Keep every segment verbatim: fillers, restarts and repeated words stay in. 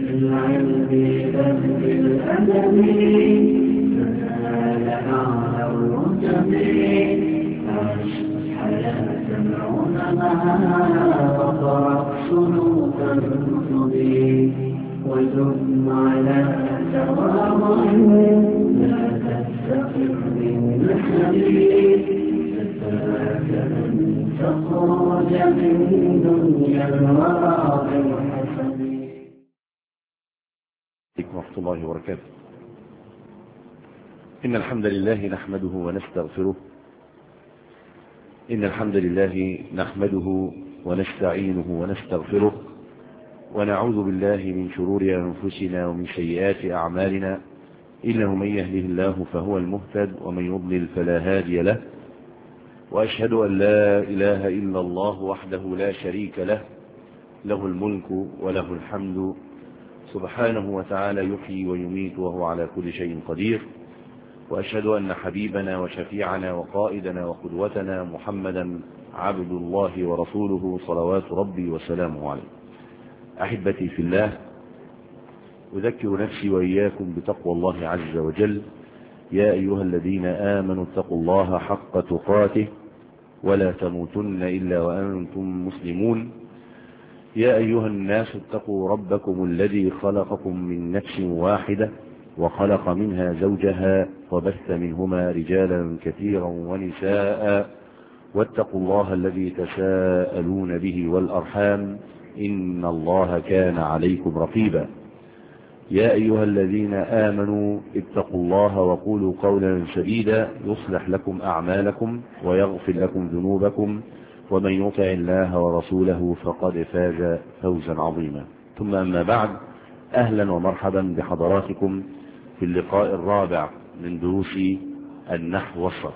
بالعلم بل بالأدب تنال أعلى الرتب. عش حياة العلماء وقرأ صنوف الكتب وثم على تواضع لا تستقر من نسب فتاك أن تخرج من دنيا الورى بالحسب. ورحمة الله وبركاته. إن الحمد لله نحمده ونستغفره إن الحمد لله نحمده ونستعينه ونستغفره ونعوذ بالله من شرور أنفسنا ومن سيئات أعمالنا. إنه من يهده الله فهو المهتد ومن يضلل فلا هادي له. وأشهد أن لا إله إلا الله وحده لا شريك له له الملك وله الحمد سبحانه وتعالى يحيي ويميت وهو على كل شيء قدير. وأشهد أن حبيبنا وشفيعنا وقائدنا وقدوتنا محمدا عبد الله ورسوله صلوات ربي وسلامه عليه. أحبتي في الله، أذكر نفسي وإياكم بتقوى الله عز وجل. يا أيها الذين آمنوا اتقوا الله حق تقاته ولا تموتن إلا وأنتم مسلمون. يا أيها الناس اتقوا ربكم الذي خلقكم من نفس واحدة وخلق منها زوجها وبث منهما رجالا كثيرا ونساء واتقوا الله الذي تساءلون به والأرحام إن الله كان عليكم رقيبا. يا أيها الذين آمنوا اتقوا الله وقولوا قولا سديدا يصلح لكم أعمالكم ويغفر لكم ذنوبكم ومن يطع الله ورسوله فقد فاز فوزا عظيما. ثم أما بعد، أهلا ومرحبا بحضراتكم في اللقاء الرابع من دروس النحو والصرف.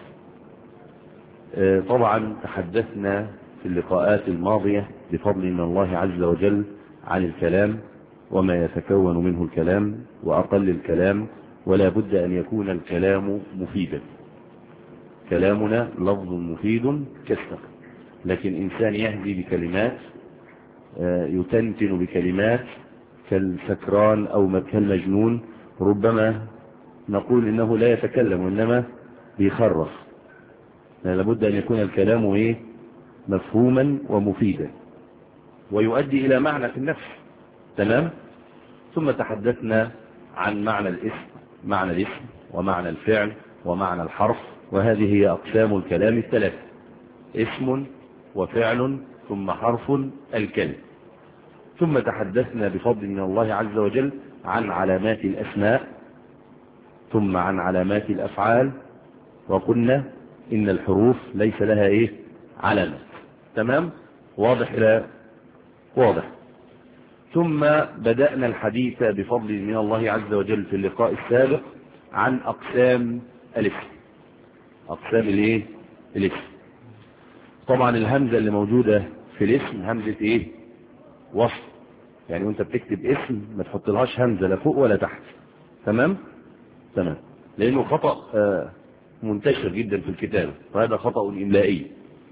طبعا تحدثنا في اللقاءات الماضية بفضل من الله عز وجل عن الكلام وما يتكون منه الكلام وأقل الكلام، ولا بد أن يكون الكلام مفيدا. كلامنا لفظ مفيد كالسقف، لكن إنسان يهدي بكلمات يتنتن بكلمات كالسكران أو كالمجنون ربما نقول إنه لا يتكلم وإنما بيخرف. لابد أن يكون الكلام إيه؟ مفهوما ومفيدا ويؤدي إلى معنى في النفس. تمام. ثم تحدثنا عن معنى الاسم معنى الاسم ومعنى الفعل ومعنى الحرف، وهذه هي أقسام الكلام الثلاثة: اسم وفعل ثم حرف الكلم. ثم تحدثنا بفضل من الله عز وجل عن علامات الأسماء ثم عن علامات الأفعال، وقلنا إن الحروف ليس لها إيه؟ علامات. تمام. واضح إلى واضح. ثم بدأنا الحديث بفضل من الله عز وجل في اللقاء السابق عن أقسام الاسم. أقسام الإيه؟ الاسم. طبعا الهمزة اللي موجودة في الاسم همزة إيه؟ وصف. يعني وانت بتكتب اسم ما تحط لهاش همزة لا فوق ولا تحت. تمام؟ تمام. لأنه خطأ منتشر جدا في الكتابة، وهذا خطأ إملائي.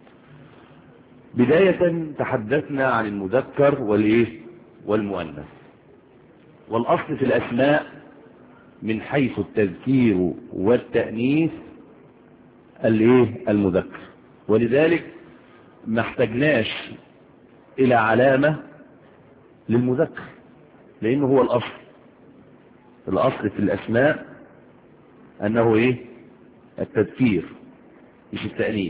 بداية تحدثنا عن المذكر والإيه؟ والمؤنث. والأصل في الأسماء من حيث التذكير والتأنيث الإيه؟ المذكر، ولذلك ما احتجناش إلى علامة للمذكر لأنه هو الأصل. الأصل في الأسماء أنه إيه؟ التذكير مش التأنيث.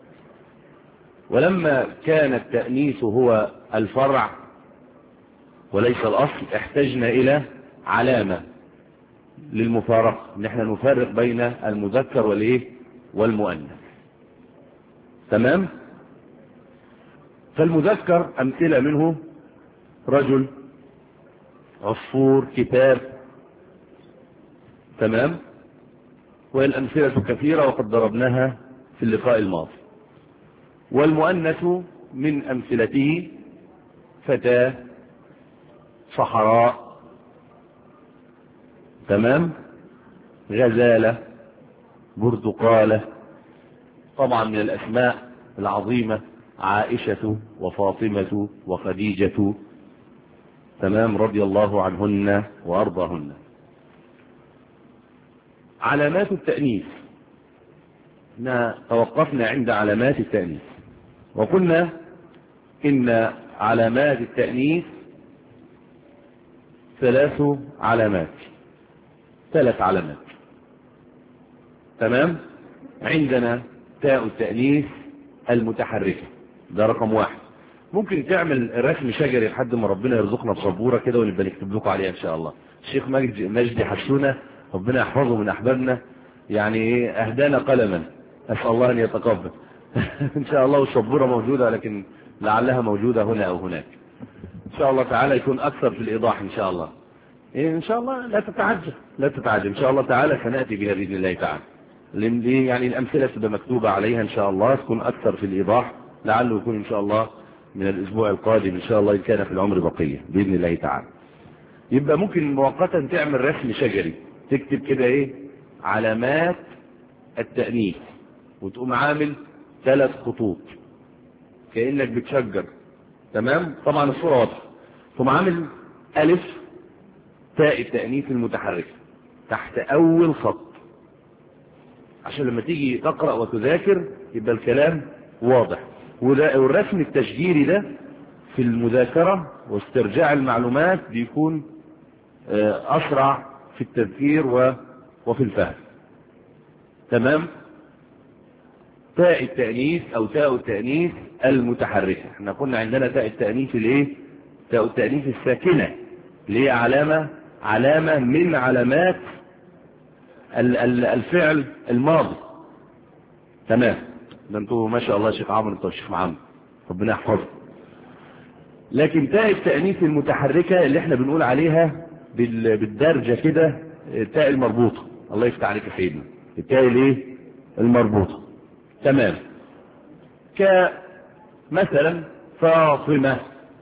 ولما كان التأنيث هو الفرع وليس الأصل احتجنا إلى علامة للمفارقة، نحن نفرق بين المذكر والإيه؟ والمؤنث. تمام. فالمذكر أمثلة منه رجل، عصفور، كتاب. تمام. والأمثلة كثيرة وقد ضربناها في اللقاء الماضي. والمؤنث من أمثلته فتاة، صحراء. تمام. غزالة، برتقالة. طبعا من الأسماء العظيمة عائشة وفاطمة وخديجة تمام، رضي الله عنهن وأرضاهن. علامات التأنيث، احنا توقفنا عند علامات التأنيث وقلنا إن علامات التأنيث ثلاث علامات ثلاث علامات تمام. عندنا تاء التأنيث المتحركة، ده رقم واحد. ممكن تعمل رسم شجري لحد ما ربنا يرزقنا بصبورة كده ونبقى نكتب لكم عليها ان شاء الله. الشيخ مجدي حسونة ربنا يحفظه من احبابنا، يعني ايه اهدانا قلما، اسال الله ان يتقبل ان شاء الله. والصبورة موجودة لكن لعلها موجودة هنا او هناك ان شاء الله تعالى، يكون اكثر في الايضاح ان شاء الله. إيه ان شاء الله، لا تتعجب لا تتعجب ان شاء الله تعالى، سنأتي بها باذن الله تعالى. يعني الامثلة تبقى مكتوبة عليها ان شاء الله، تكون اكثر في الايضاح، لعله يكون ان شاء الله من الاسبوع القادم ان شاء الله، ان كان في العمر بقية باذن الله تعالى. يبقى ممكن مؤقتا تعمل رسم شجري، تكتب كده ايه علامات التأنيث، وتقوم عامل ثلاث خطوط كأنك بتشجر، تمام. طبعا الصورة واضحة. ثم عامل الف تاء التأنيث المتحركة تحت اول خط، عشان لما تيجي تقرأ وتذاكر يبقى الكلام واضح. والرسم التشجيري ده في المذاكرة واسترجاع المعلومات بيكون أسرع في التذكير وفي الفهم، تمام. تاء التأنيث أو تاء التأنيث المتحركة، احنا قلنا عندنا تاء التأنيث الايه؟ تاء التأنيث الساكنة اللي هي علامة علامة من علامات الفعل الماضي، تمام. ده انتوا ما شاء الله شيخ عمرو، انتوا الشيخ محمد ربنا يحفظه. لكن تاء التأنيث المتحركة اللي احنا بنقول عليها بالدرجة كده التاء المربوطة، الله يفتح عليك يا سيدنا، التاء الايه المربوطة، تمام. كمثلا فاطمة،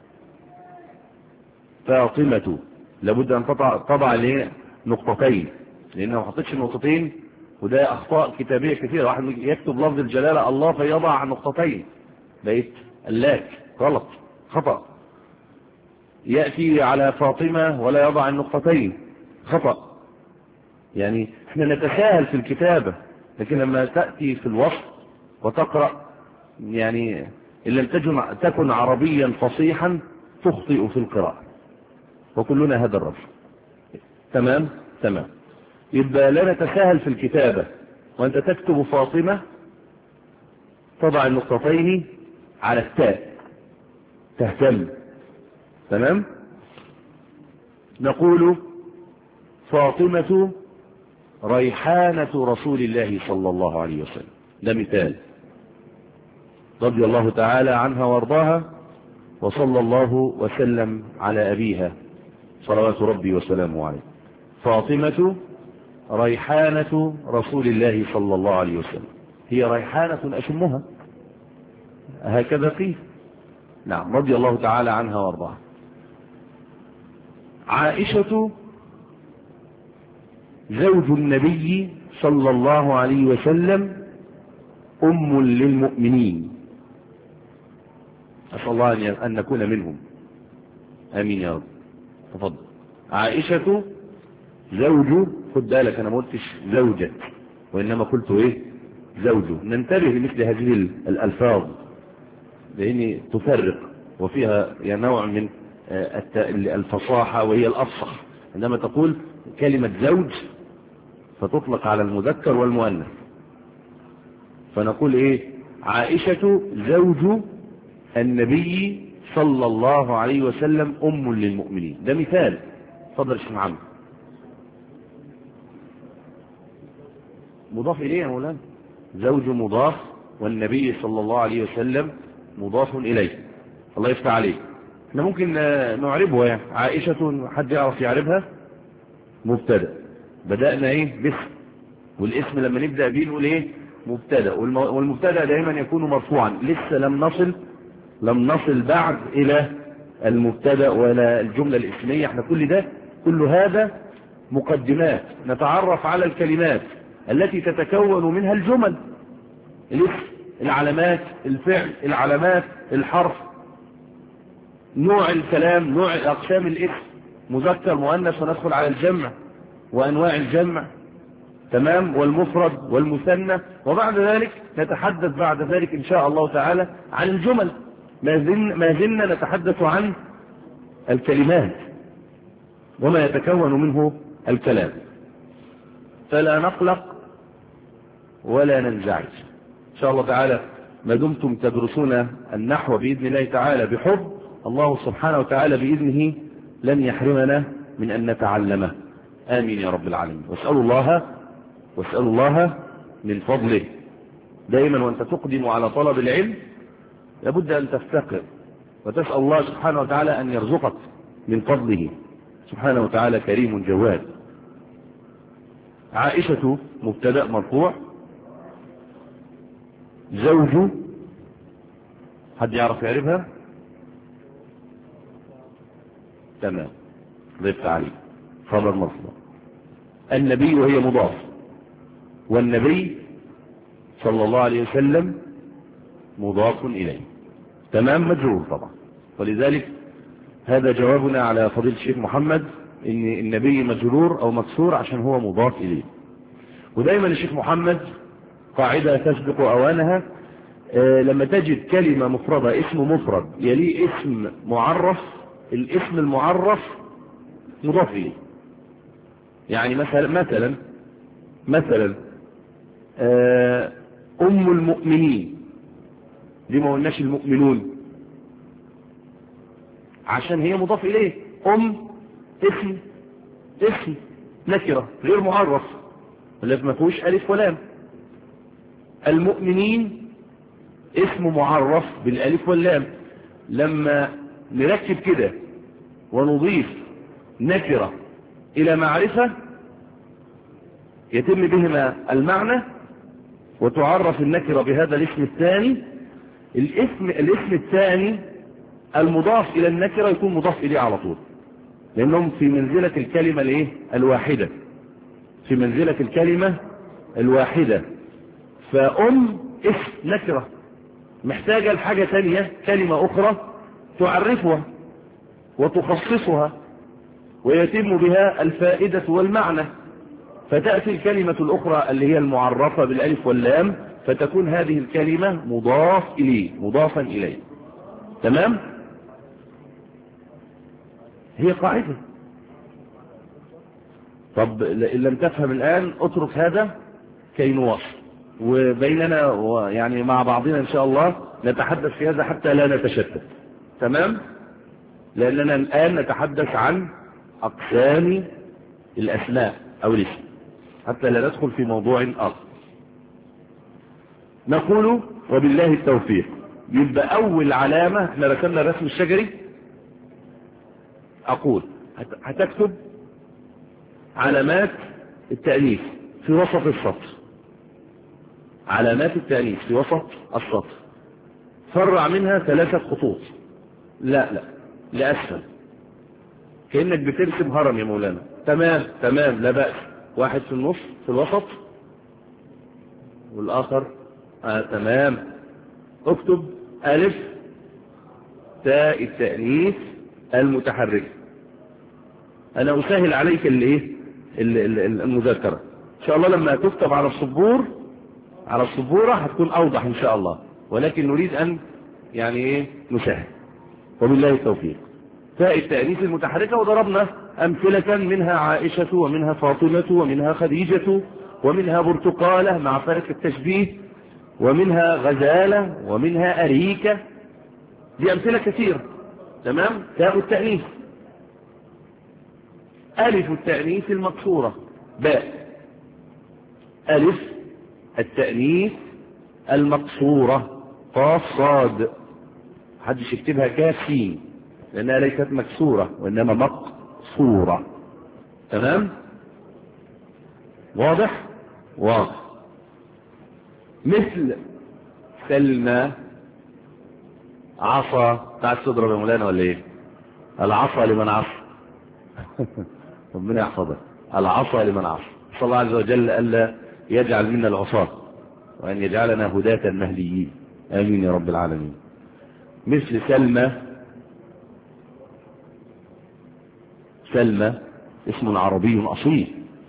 فاطمة لابد ان تضع تضع ليه نقطتين، لانه ما حطيتش نقطتين، وده اخطاء كتابية كثيرة. واحد يكتب لفظ الجلالة الله فيضع نقطتين، بقيت اللاك غلط خطأ. يأتي على فاطمة ولا يضع النقطتين، خطأ. يعني احنا نتساهل في الكتابة، لكن لما تأتي في الوصف وتقرأ يعني إن لم تكن عربيا فصيحا تخطئ في القراءة، وكلنا هذا الرجل، تمام تمام. يبقى لا نتساهل في الكتابة، وأنت تكتب فاطمة تضع النقطتين على التاء، تهتم، تمام. نقول فاطمة ريحانة رسول الله صلى الله عليه وسلم، ده مثال، رضي الله تعالى عنها وارضاها، وصلى الله وسلم على أبيها صلوات ربي وسلامه عليه. فاطمة ريحانة رسول الله صلى الله عليه وسلم، هي ريحانة أشمها، هكذا قيل، نعم، رضي الله تعالى عنها وارضاها. عائشة زوج النبي صلى الله عليه وسلم أم للمؤمنين، أسأل الله أن نكون منهم، آمين يا رب. تفضل. عائشة زوج، خد بالك أنا ما قلتش زوجة وإنما قلت إيه زوجه، ننتبه لمثل هذه الألفاظ لأن تفرق وفيها يعني نوع من الفصاحة وهي الأفصح. عندما تقول كلمة زوج فتطلق على المذكر والمؤنث، فنقول إيه عائشة زوج النبي صلى الله عليه وسلم أم للمؤمنين، ده مثال. تفضل يا شيخ محمد. مضاف إليه يا مولانا، زوج مضاف والنبي صلى الله عليه وسلم مضاف إليه، الله يفتح عليه. احنا ممكن نعربها يعني عائشة، حد يعرف يعربها؟ مبتدا، بدأنا ايه باسم، والاسم لما نبدأ بيه نقول ايه مبتدا، والمبتدا دائما يكون مرفوعا، لسه لم نصل لم نصل بعد الى المبتدا ولا الجملة الاسمية. احنا كل ده كل هذا مقدمات نتعرف على الكلمات التي تتكون منها الجمل، الاسم، العلامات، الفعل، العلامات، الحرف، نوع الكلام، نوع أقسام الاسم، مذكر مؤنث، وندخل على الجمع وأنواع الجمع، تمام، والمفرد والمثنى. وبعد ذلك نتحدث بعد ذلك إن شاء الله تعالى عن الجمل. ما زلنا نتحدث عن الكلمات وما يتكون منه الكلام، فلا نقلق ولا ننزعج إن شاء الله تعالى. ما دمتم تدرسون النحو بإذن الله تعالى بحب، الله سبحانه وتعالى بإذنه لن يحرمنا من أن نتعلمه. آمين يا رب العالمين. واسألوا الله واسألوا الله من فضله. دائما وأنت تقدم على طلب العلم لابد أن تفتقر وتسأل الله سبحانه وتعالى أن يرزقك من فضله سبحانه وتعالى، كريم جواد. عائشة مبتدأ مرفوع، زوج، حد يعرف يعرفها؟ تمام، ضفت عليه، خبر مرفوع. النبي وهي مضاف، والنبي صلى الله عليه وسلم مضاف إليه، تمام، مجرور طبعا. ولذلك هذا جوابنا على فضيلة الشيخ محمد ان النبي مجرور او مكسور عشان هو مضاف اليه. ودايما الشيخ محمد قاعدة تسبق اوانها، آه لما تجد كلمة مفردة، اسم مفرد يليه اسم معرف، الاسم المعرف مضاف اليه. يعني مثلا مثلا مثلا آه ام المؤمنين، دي ما قلناش المؤمنون عشان هي مضاف اليه. ام اسم اسم نكرة غير معرف الذي ما فيهوش الف ولام. المؤمنين اسم معرف بالالف واللام. لما نركب كده ونضيف نكرة الى معرفة يتم بهما المعنى، وتعرف النكرة بهذا الاسم الثاني. الاسم الاسم الثاني المضاف الى النكرة يكون مضاف اليه على طول، لانهم في منزلة الكلمة الايه الواحدة، في منزلة الكلمة الواحدة. فأم اسم نكرة محتاجة لحاجة ثانية، كلمة اخرى تعرفها وتخصصها ويتم بها الفائدة والمعنى، فتأتي الكلمة الاخرى اللي هي المعرفة بالالف واللام، فتكون هذه الكلمة مضاف اليه، مضافا اليه، تمام. هي قاعدة. طب إن لم تفهم الآن اترك هذا كي نواصل، وبيننا ويعني مع بعضنا إن شاء الله نتحدث في هذا حتى لا نتشتت، تمام. لأننا الآن نتحدث عن أقسام الأسماء أو الاسم حتى لا ندخل في موضوع آخر. نقول وبالله التوفيق. يبقى أول علامة، احنا رسمنا الرسم الشجري، أقول هتكتب علامات التأنيث في وسط السطر، علامات التأنيث في وسط السطر، فرع منها ثلاثة خطوط، لا لا لأسفل، كأنك بترسم هرم يا مولانا، تمام تمام لا بأس. واحد في النص في الوسط والآخر آه تمام. اكتب ألف تاء التأنيث المتحركة. أنا أسهل عليك الايه المذاكرة إن شاء الله. لما تكتب على السبور على السبورة هتكون أوضح إن شاء الله، ولكن نريد أن يعني إيه نسهل. وبالله التوفيق. تاء التأنيث المتحركة، وضربنا أمثلة منها عائشة ومنها فاطمة ومنها خديجة ومنها برتقالة مع فرق التشبيه، ومنها غزالة ومنها أريكة. دي أمثلة كثيرة، تمام. تاء التأنيث. ألف التأنيث المكسورة باء. ألف التأنيث المكسورة قاف صاد، محدش يكتبها كاف سين لأنها ليست مكسورة وإنما مقصورة، تمام. واضح واضح. مثل سلمى عصا. تعال تضرب يا مولانا ولا ايه؟ العصا لمن عصى. ربنا يحفظك. العصا لمن عصى. صلى الله عز وجل ألا يجعل منا العصاة وأن يجعلنا هداة مهديين، آمين يا رب العالمين. مثل سلمى سلمى اسم عربي أصيل.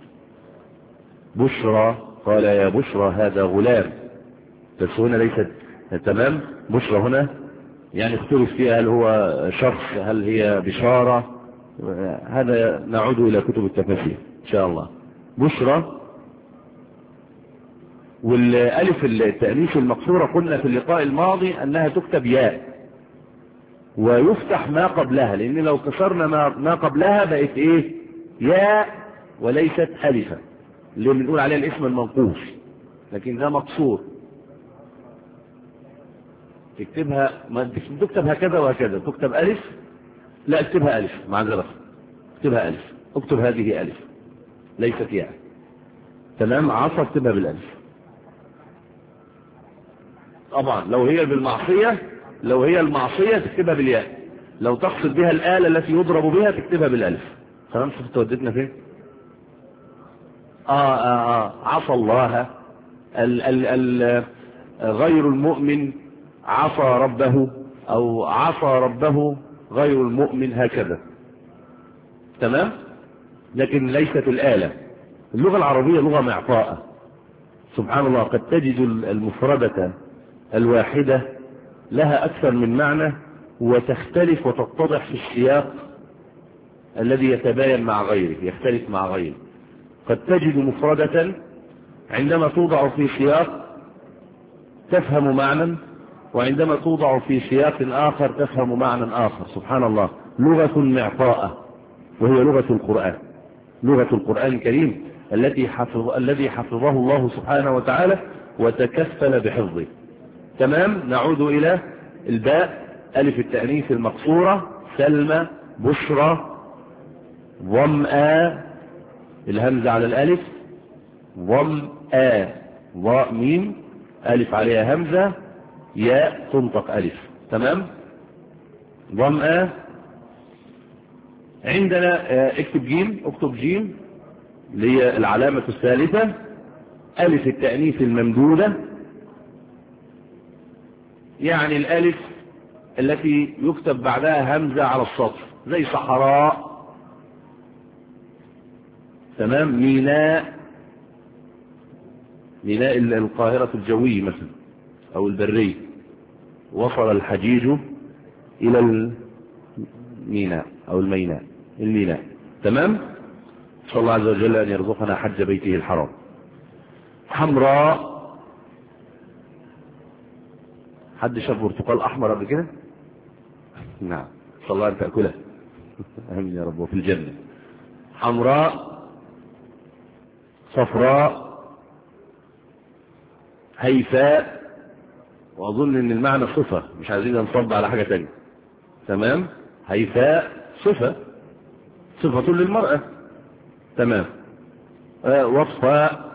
بشرى قال يا بشرى هذا غلام، بس هنا ليست تمام. بشرى هنا يعني اختلف فيها هل هو شخص هل هي بشارة، هذا نعود إلى كتب التفاسير إن شاء الله. بشرى. والالف التأنيث المقصورة قلنا في اللقاء الماضي أنها تكتب ياء ويفتح ما قبلها، لأن لو كسرنا ما قبلها بقت إيه؟ ياء وليست ألفا، اللي بنقول عليها الاسم المنقوص، لكن ده مقصور. تكتبها ما تكتب هكذا وهكذا، تكتب ألف، لا اكتبها ألف معذرة، اكتبها ألف، اكتب هذه ألف ليست ياء. تمام. عصا اكتبها بالألف. طبعا لو هي بالمعصية، لو هي المعصية تكتبها بالياء، لو تقصد بها الآلة التي يضرب بها تكتبها بالألف. تمام. شفت ودتنا فين؟ آه آه آه عصى الله ال ال ال غير المؤمن عصى ربه، أو عصى ربه غير المؤمن، هكذا. تمام. لكن ليست الآلة. اللغة العربية لغة معطاءة سبحان الله، قد تجد المفردة الواحدة لها أكثر من معنى وتختلف وتتضح في السياق الذي يتباين مع غيره، يختلف مع غيره. قد تجد مفردة عندما توضع في سياق تفهم معنى، وعندما توضع في سياق آخر تفهم معنى آخر. سبحان الله، لغة معطاءة، وهي لغة القرآن، لغة القرآن الكريم التي حفظ الذي حفظه الله سبحانه وتعالى وتكفل بحفظه. تمام. نعود إلى الباء، ألف التأنيث المقصورة، سلمى، بشرى، ظمآ، الهمزة على الألف، ظمآ، ضاء ميم، ألف عليها همزة، ياء تنطق ألف. تمام. ظمآ. عندنا اكتب جيم، اكتب جيم اللي هي العلامة الثالثة، ألف التأنيث الممدودة، يعني الألف التي يكتب بعدها همزة على السطر، زي صحراء. تمام. ميناء، ميناء القاهرة الجوي مثلا أو البري، وصل الحجيج إلى الميناء أو الميناء، الميناء. تمام. صلى الله عز وجل أن يرزقنا حج بيته الحرام. حمراء، حد شاف برتقال أحمر قبل كده؟ نعم، صلى الله أن تأكله. آمين يا رب، وفي الجنة. حمراء، صفراء، هيفاء، وأظن أن المعنى صفة، مش عايزين نصب على حاجة تانية. تمام. هيفاء صفة، صفة للمرأة. تمام. آه وصفاء،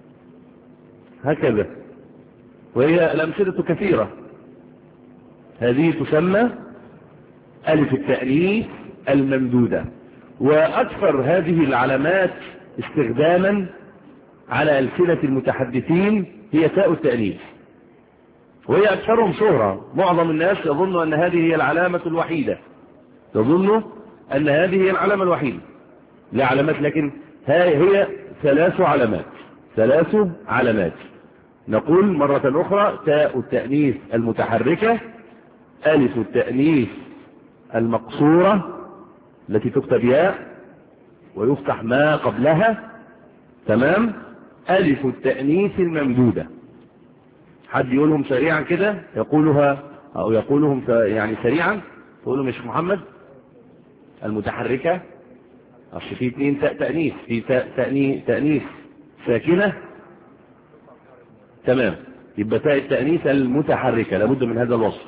هكذا. وهي الأمثلة كثيرة. هذه تسمى ألف التأنيث الممدودة. وأكثر هذه العلامات استخداما على ألسنة المتحدثين هي تاء التأنيث، وهي أكثرهم شهرة. معظم الناس يظن أن هذه هي العلامة الوحيدة، يظن أن هذه هي العلامة الوحيدة، لا علامات، لكن هي ثلاث علامات، ثلاث علامات. نقول مرة أخرى: تاء التأنيث المتحركة، ألف التأنيث المقصورة التي تكتب ياء ويفتح ما قبلها. تمام. ألف التأنيث الممدودة. حد يقولهم سريعا كده، يقولها أو يقولهم يعني سريعا، تقولهم يا شيخ محمد. المتحركة، أصل في اثنين تاء تأنيث، في تاء تأنيث, تأنيث ساكنة. تمام. يبقى تاء التأنيث المتحركة لابد من هذا الوصف.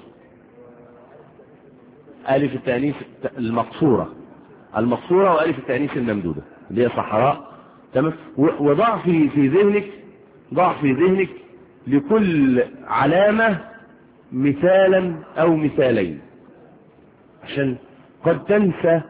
ألف التأنيث المقصورة، المقصورة وألف التأنيث الممدودة اللي هي صحراء. تمام. وضع في في ذهنك، ضع في ذهنك لكل علامة مثالا أو مثالين، عشان قد تنسى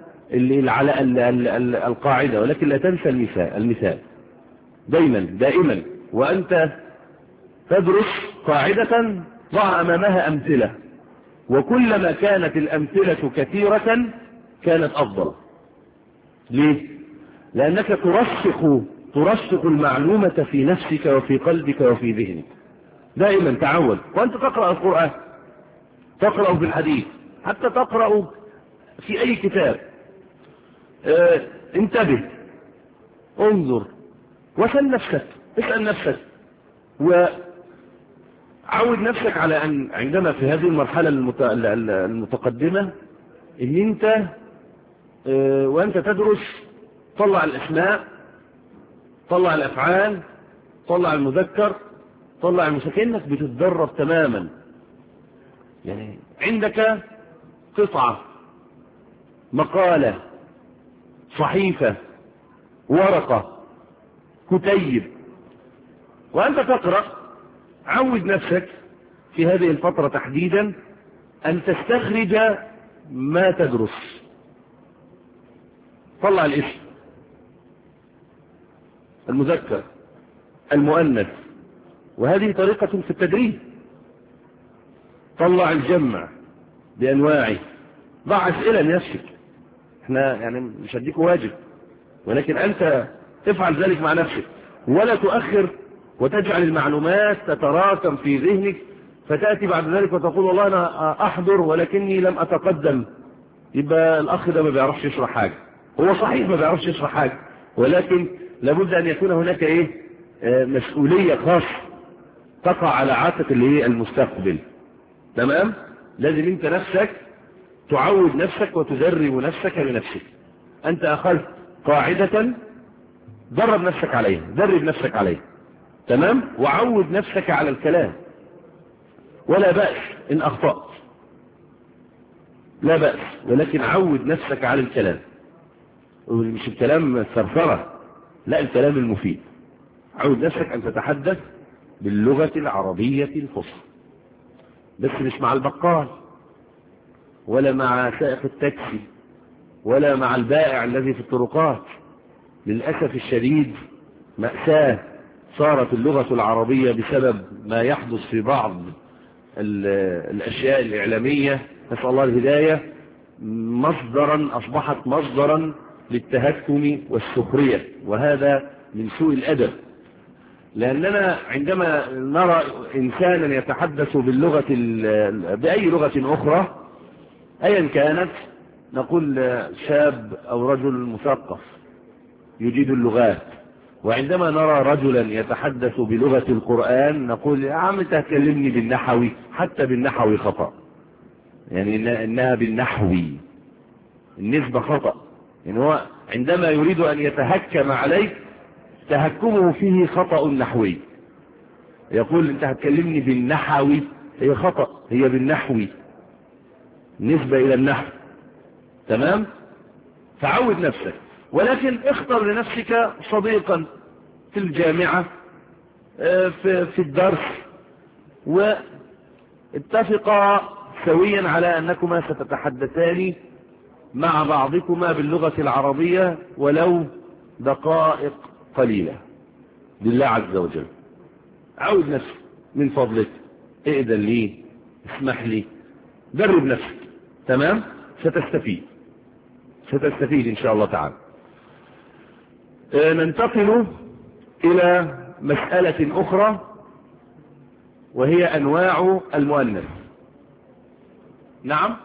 القاعدة ولكن لا تنسى المثال. المثال دايما دائما وأنت تدرس قاعدة ضع أمامها أمثلة، وكلما كانت الأمثلة كثيرة كانت أفضل. ليه؟ لأنك ترسخ ترسخ المعلومة في نفسك وفي قلبك وفي ذهنك دائما. تعود وأنت تقرأ القرآن، تقرأ في الحديث، حتى تقرأ في أي كتاب. اه انتبه، انظر، وسل نفسك، اسأل نفسك، وعود نفسك على أن عندما في هذه المرحلة المتقدمة ان انت اه وانت تدرس طلع الاسماء، طلع الافعال، طلع المذكر، طلع المسكنك، بتتدرب تماما. يعني عندك قطعة، مقالة، صحيفة، ورقة، كتيب، وأنت تقرأ. عود نفسك في هذه الفترة تحديدا أن تستخرج ما تدرس. طلع الاسم، المذكر، المؤنث، وهذه طريقة في التدريب. طلع الجمع بأنواعه، ضع أسئلة لنفسك. احنا يعني مش هديك واجب، ولكن أنت تفعل ذلك مع نفسك، ولا تؤخر وتجعل المعلومات تتراكم في ذهنك، فتأتي بعد ذلك وتقول والله أنا أحضر ولكني لم أتقدم. يبقى الأخ ده ما بيعرفش يشرح حاجة. هو صحيح ما بيعرفش يشرح حاجة، ولكن لابد أن يكون هناك إيه آه مسؤولية خاصة تقع على عاتق اللي هي المستقبل. تمام؟ لازم أنت نفسك تعود نفسك وتدرب نفسك بنفسك. أنت أخذت قاعدة، درب نفسك عليها، درب نفسك عليها. تمام؟ وعود نفسك على الكلام، ولا بأس إن أخطأت، لا بأس، ولكن عود نفسك على الكلام. مش الكلام الثرثرة، لا، الكلام المفيد. عود نفسك أن تتحدث باللغة العربية الفصحى، بس مش مع البقال، ولا مع سائق التاكسي، ولا مع البائع الذي في الطرقات. للأسف الشديد مأساة صارت اللغة العربية بسبب ما يحدث في بعض الأشياء الإعلامية، نسأل الله الهداية، مصدرا أصبحت مصدرا للتهكم والسخرية، وهذا من سوء الأدب. لأننا عندما نرى إنسانا يتحدث باللغة بأي لغة أخرى أيا كانت، نقول شاب أو رجل مثقف يجيد اللغات. وعندما نرى رجلا يتحدث بلغة القرآن نقول يا عم تكلمني بالنحوي، حتى بالنحوي خطأ، يعني إنها بالنحوي، النسبة خطأ. يعني هو عندما يريد أن يتهكم عليك تهكمه فيه خطأ نحوي، يقول أنت هتكلمني بالنحوي، هي خطأ، هي بالنحوي، نسبة إلى النحو. تمام؟ فعود نفسك، ولكن اختر لنفسك صديقا في الجامعة، في, في الدرس، واتفقا سويا على أنكما ستتحدثان مع بعضكما باللغة العربية ولو دقائق قليلة لله عز وجل. عود نفسك من فضلك، اقدر لي، اسمح لي، درب نفسك. تمام؟ ستستفيد ستستفيد إن شاء الله تعالى. ننتقل إلى مسألة أخرى، وهي أنواع المؤنث. نعم،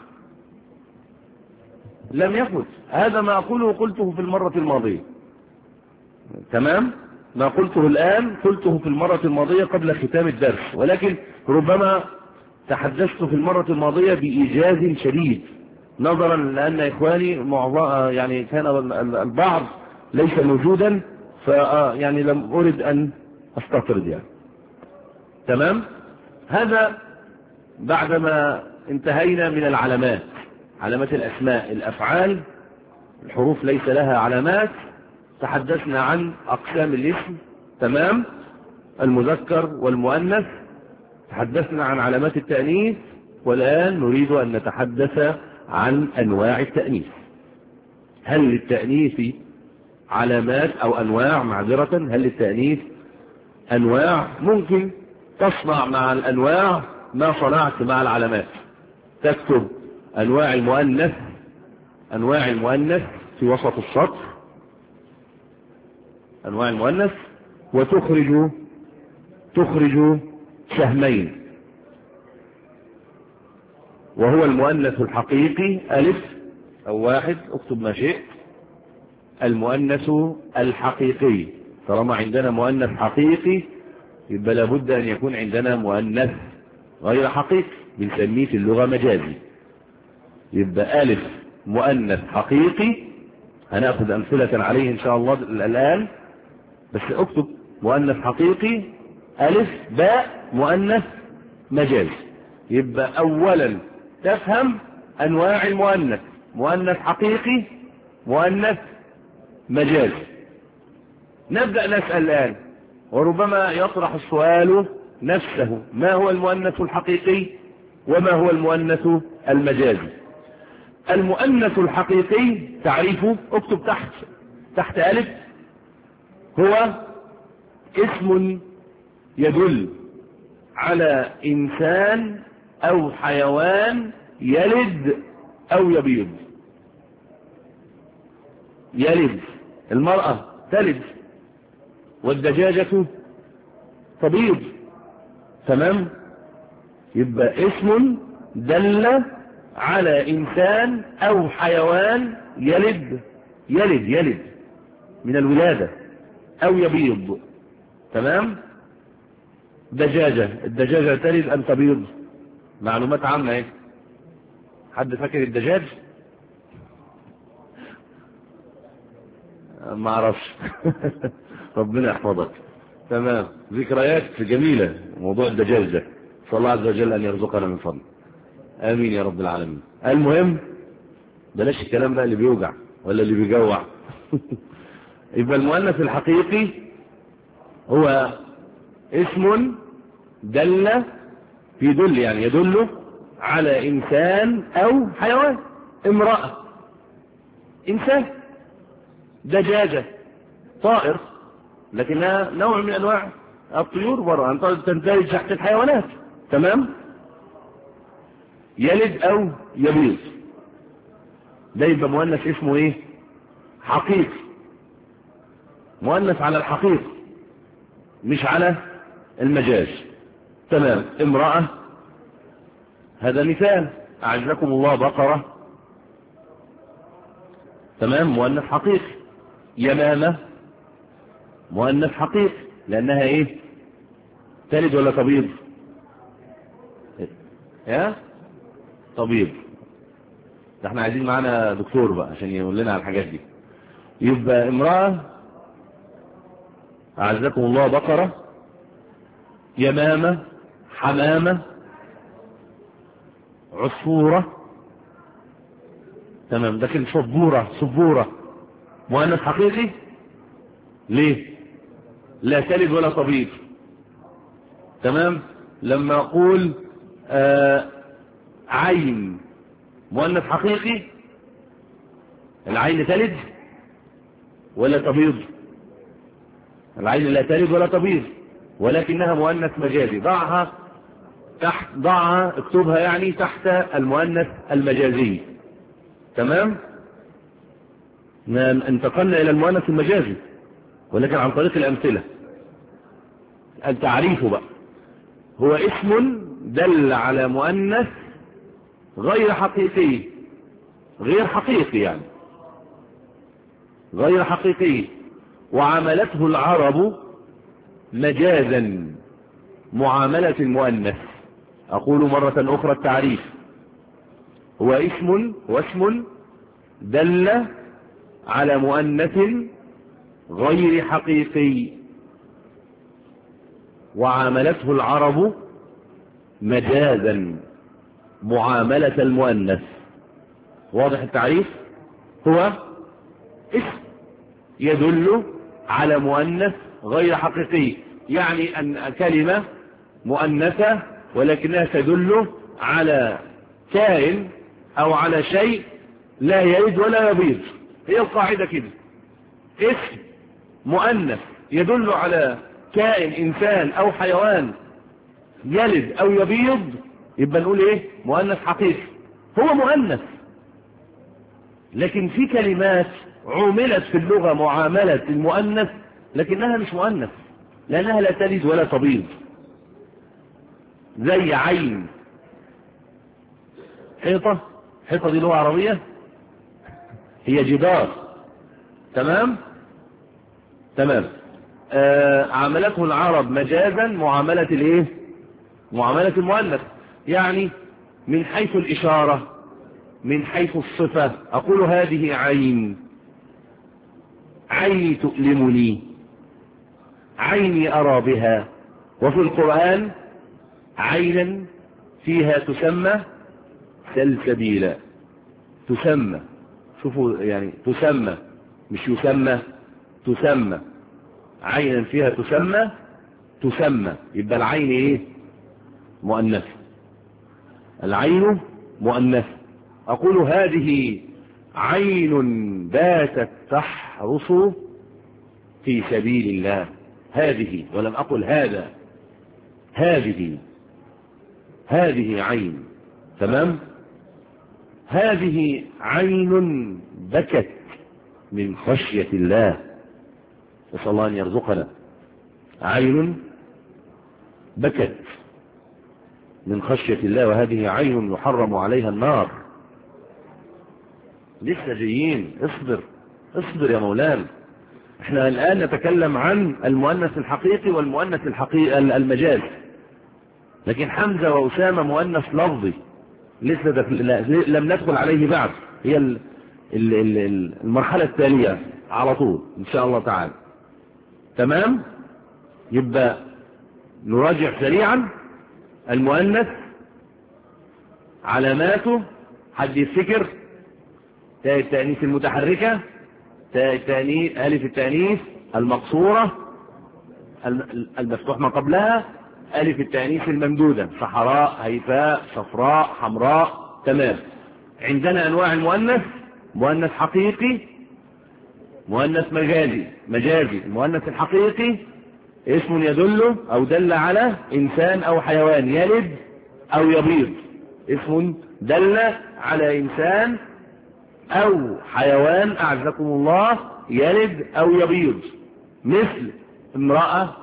لم يفت هذا ما أقوله قلته في المرة الماضية. تمام؟ ما قلته الآن قلته في المرة الماضية قبل ختام الدرس، ولكن ربما تحدثت في المرة الماضية بإيجاز شديد، نظرا لأن إخواني معظم يعني كان البعض ليس موجودا، فيعني لم أرد أن أستطرد يعني. تمام؟ هذا بعدما انتهينا من العلامات، علامات الأسماء، الأفعال، الحروف ليس لها علامات. تحدثنا عن أقسام الاسم، تمام، المذكر والمؤنث. تحدثنا عن علامات التأنيث، والآن نريد أن نتحدث عن أنواع التأنيث. هل للتأنيث علامات أو أنواع؟ معذرة، هل للتأنيث أنواع؟ ممكن تصنع مع الأنواع ما صنعت مع العلامات. تكتب أنواع المؤنث، أنواع المؤنث في وسط السطر، أنواع المؤنث، وتخرج تخرج سهمين، وهو المؤنث الحقيقي ألف أو واحد، اكتب ما شئت. المؤنث الحقيقي، طالما عندنا مؤنث حقيقي يبقى لابد أن يكون عندنا مؤنث غير حقيقي، بنسميه في اللغة مجازي. يبقى ألف مؤنث حقيقي، هنأخذ أمثلة عليه إن شاء الله الآن، بس اكتب مؤنث حقيقي ألف باء مؤنث مجازي. يبقى أولا تفهم أنواع المؤنث، مؤنث حقيقي، مؤنث مجازي. نبدأ نسأل الآن، وربما يطرح السؤال نفسه، ما هو المؤنث الحقيقي وما هو المؤنث المجازي؟ المؤنث الحقيقي تعريفه اكتب تحت تحت ألف، هو اسم يدل على إنسان أو حيوان يلد أو يبيض. يلد، المرأة تلد والدجاجة تبيض، تمام؟ يبقى اسم دل على إنسان أو حيوان يلد يلد يلد من الولادة أو يبيض، تمام؟ دجاجة، الدجاجة تلد أم تبيض؟ معلومات عامة ايه؟ حد فاكر الدجاج؟ ما اعرفش. ربنا يحفظك. تمام، ذكريات جميلة موضوع الدجاج ده، صلى الله عز وجل أن يرزقنا من فضله. آمين يا رب العالمين. المهم بلاش الكلام بقى اللي بيوجع ولا اللي بيجوع. يبقى المؤنث الحقيقي هو اسم دل في دل يعني يدل على إنسان أو حيوان. امرأة إنسان، دجاجة طائر لكنها نوع من أنواع الطيور برا تندرج تحت الحيوانات، تمام؟ يلد أو يبيض، ده يبقى مؤنث اسمه ايه؟ حقيقي، مؤنث على الحقيقة مش على المجاز، تمام؟ امرأة هذا مثال، أعزكم الله بقرة، تمام؟ مؤنث حقيقي. يمامة مؤنث حقيقي لأنها ايه؟ تلد ولا تبيض؟ يا طبيب، ده احنا عايزين معانا دكتور بقى عشان يقول لنا على الحاجات دي. يبقى امرأة أعزكم الله بقرة، يمامة، حمامة، عصفورة، تمام؟ لكن صبورة صبورة مؤنث حقيقي ليه؟ لا تلد ولا تبيض، تمام؟ لما أقول آه عين مؤنث حقيقي، العين تلد ولا تبيض؟ العين لا تلد ولا تبيض ولكنها مؤنث مجازي، ضعها تحت ضعها اكتبها يعني تحت المؤنث المجازي، تمام؟ انتقلنا الى المؤنث المجازي ولكن عن طريق الامثله. التعريف بقى هو اسم دل على مؤنث غير حقيقي، غير حقيقي يعني غير حقيقي، وعاملته العرب مجازا معاملة المؤنث. أقول مرة أخرى التعريف هو اسم واسم دل على مؤنث غير حقيقي وعاملته العرب مجازا معاملة المؤنث. واضح التعريف؟ هو اسم يدل على مؤنث غير حقيقي، يعني أن كلمة مؤنثة ولكنها تدل على كائن أو على شيء لا يلد ولا يبيض، هي القاعدة كده. اسم مؤنث يدل على كائن إنسان أو حيوان يلد أو يبيض، يبقى نقول إيه؟ مؤنث حقيقي. هو مؤنث لكن في كلمات عملت في اللغة معاملة المؤنث لكنها مش مؤنث لأنها لا تلد ولا تبيض. زي عين. حيطة، حيطة دي لغة عربية، هي جدار. تمام تمام. آه عاملته العرب مجازا معاملة الايه؟ معاملة المؤنث. يعني من حيث الإشارة، من حيث الصفة، أقول هذه عين، عيني تؤلمني، عيني أرى بها. وفي القرآن عينا فيها تسمى سلسبيلا، تسمى، شوفوا يعني تسمى مش يسمى، تسمى، عينا فيها تسمى تسمى. يبقى العين ايه؟ مؤنث، العين مؤنث. أقول هذه عين باتت تحرس في سبيل الله، هذه، ولم أقل هذا، هذه، هذه عين. تمام. هذه عين بكت من خشية الله، نسأل الله أن يرزقنا. عين بكت من خشية الله، وهذه عين يحرم عليها النار. لسه جايين، اصبر اصبر يا مولانا. احنا الآن نتكلم عن المؤنث الحقيقي والمؤنث الحقيقي المجاز، لكن حمزة وأسامة مؤنث لفظي لسه لم ندخل عليه بعد، هي ال ال ال المرحلة التالية على طول إن شاء الله تعالى. تمام. يبقى نراجع سريعا. المؤنث علاماته، حد يفتكر؟ تاء التأنيث المتحركة، تاء التأنيث، ألف التأنيث المقصورة المفتوح ما قبلها، ألف التأنيث الممدودة، صحراء، هيفاء، صفراء، حمراء. تمام. عندنا أنواع المؤنث: مؤنث حقيقي، مؤنث مجازي. مجازي المؤنث الحقيقي اسم يدل أو دل على إنسان أو حيوان يلد أو يبيض، اسم دل على إنسان أو حيوان أعزكم الله يلد أو يبيض، مثل امرأة،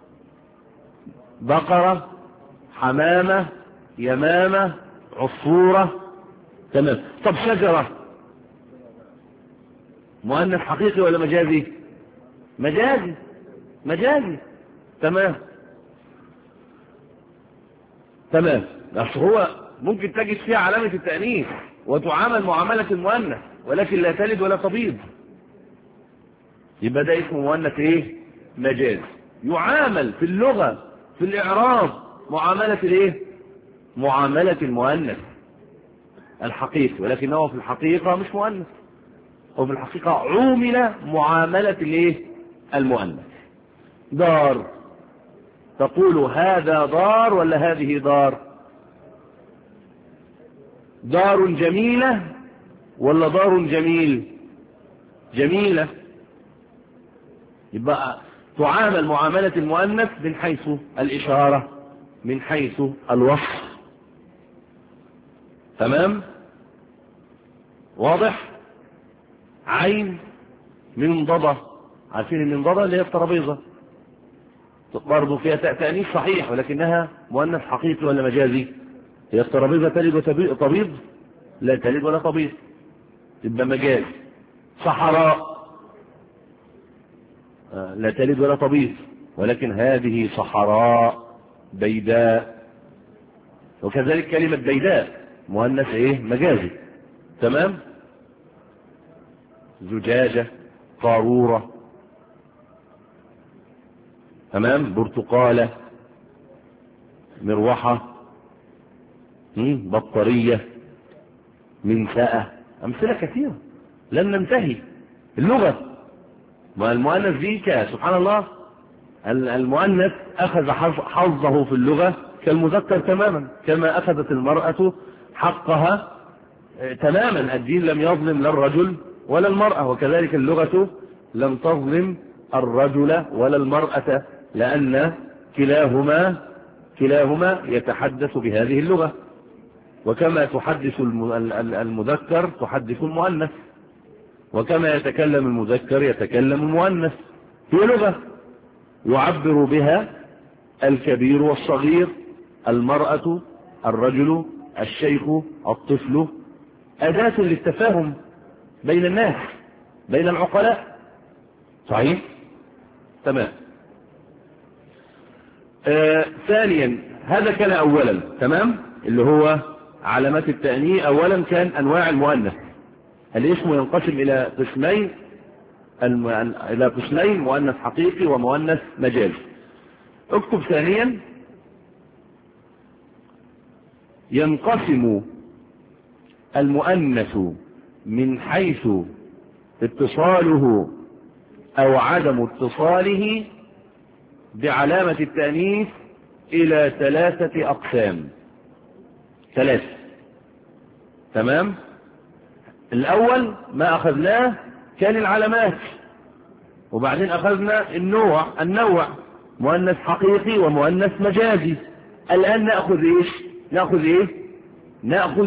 بقرة، حمامة، يمامة، عصفورة. تمام. طب شجرة مؤنث حقيقي ولا مجازي؟ مجازي، مجازي. تمام تمام. بس هو ممكن تجد فيها علامة التأنيث وتعامل معاملة المؤنث، ولكن لا تلد ولا تبيض، يبقى ده اسمه مؤنث ايه؟ مجاز. يعامل في اللغة في الإعراب معاملة الايه؟ معاملة المؤنث الحقيقي، ولكنه في الحقيقة مش مؤنث، هو في الحقيقة عومل معاملة الايه؟ المؤنث. دار، تقول هذا دار ولا هذه دار؟ دار جميلة ولا دار جميل؟ جميلة. يبقى تعامل معاملة المؤنث من حيث الإشارة، من حيث الوصف. تمام. واضح. عين منضدة، عارفين المنضدة اللي هي الترابيزة، برضه فيها تأنيث صحيح، ولكنها مؤنث حقيقي ولا مجازي؟ هي الترابيزة تلد وتبيض؟ لا تلد ولا تبيض، تبقى مجاز. صحراء لا تلد ولا تبيض، ولكن هذه صحراء بيداء. وكذلك كلمة بيداء مؤنث ايه؟ مجازي. تمام. زجاجة، قارورة. تمام. برتقالة، مروحة، بطارية، منسأة. أمثلة كثيرة لن ننتهي. اللغة والمؤنث دي سبحان الله، المؤنث أخذ حظه في اللغة كالمذكر تماما، كما أخذت المرأة حقها تماما. الدين لم يظلم لا الرجل ولا المرأة، وكذلك اللغة لم تظلم الرجل ولا المرأة، لأن كلاهما كلاهما يتحدث بهذه اللغة، وكما تحدث المذكر تحدث المؤنث، وكما يتكلم المذكر يتكلم المؤنث. هي لغة يعبر بها الكبير والصغير، المرأة، الرجل، الشيخ، الطفل، أداة للتفاهم بين الناس، بين العقلاء. صحيح؟ تمام. آه ثانيا، هذا كان أولا، تمام، اللي هو علامات التأنيث. أولا كان أنواع المؤنث. الاسم ينقسم إلى قسمين، إلى قسمين: مؤنث حقيقي ومؤنث مجازي. اكتب ثانيا: ينقسم المؤنث من حيث اتصاله أو عدم اتصاله بعلامة التأنيث إلى ثلاثة أقسام. ثلاثة. تمام. الأول ما أخذناه كان العلامات، وبعدين أخذنا النوع النوع مؤنث حقيقي ومؤنث مجازي. الآن نأخذ إيش؟ نأخذ إيه؟ نأخذ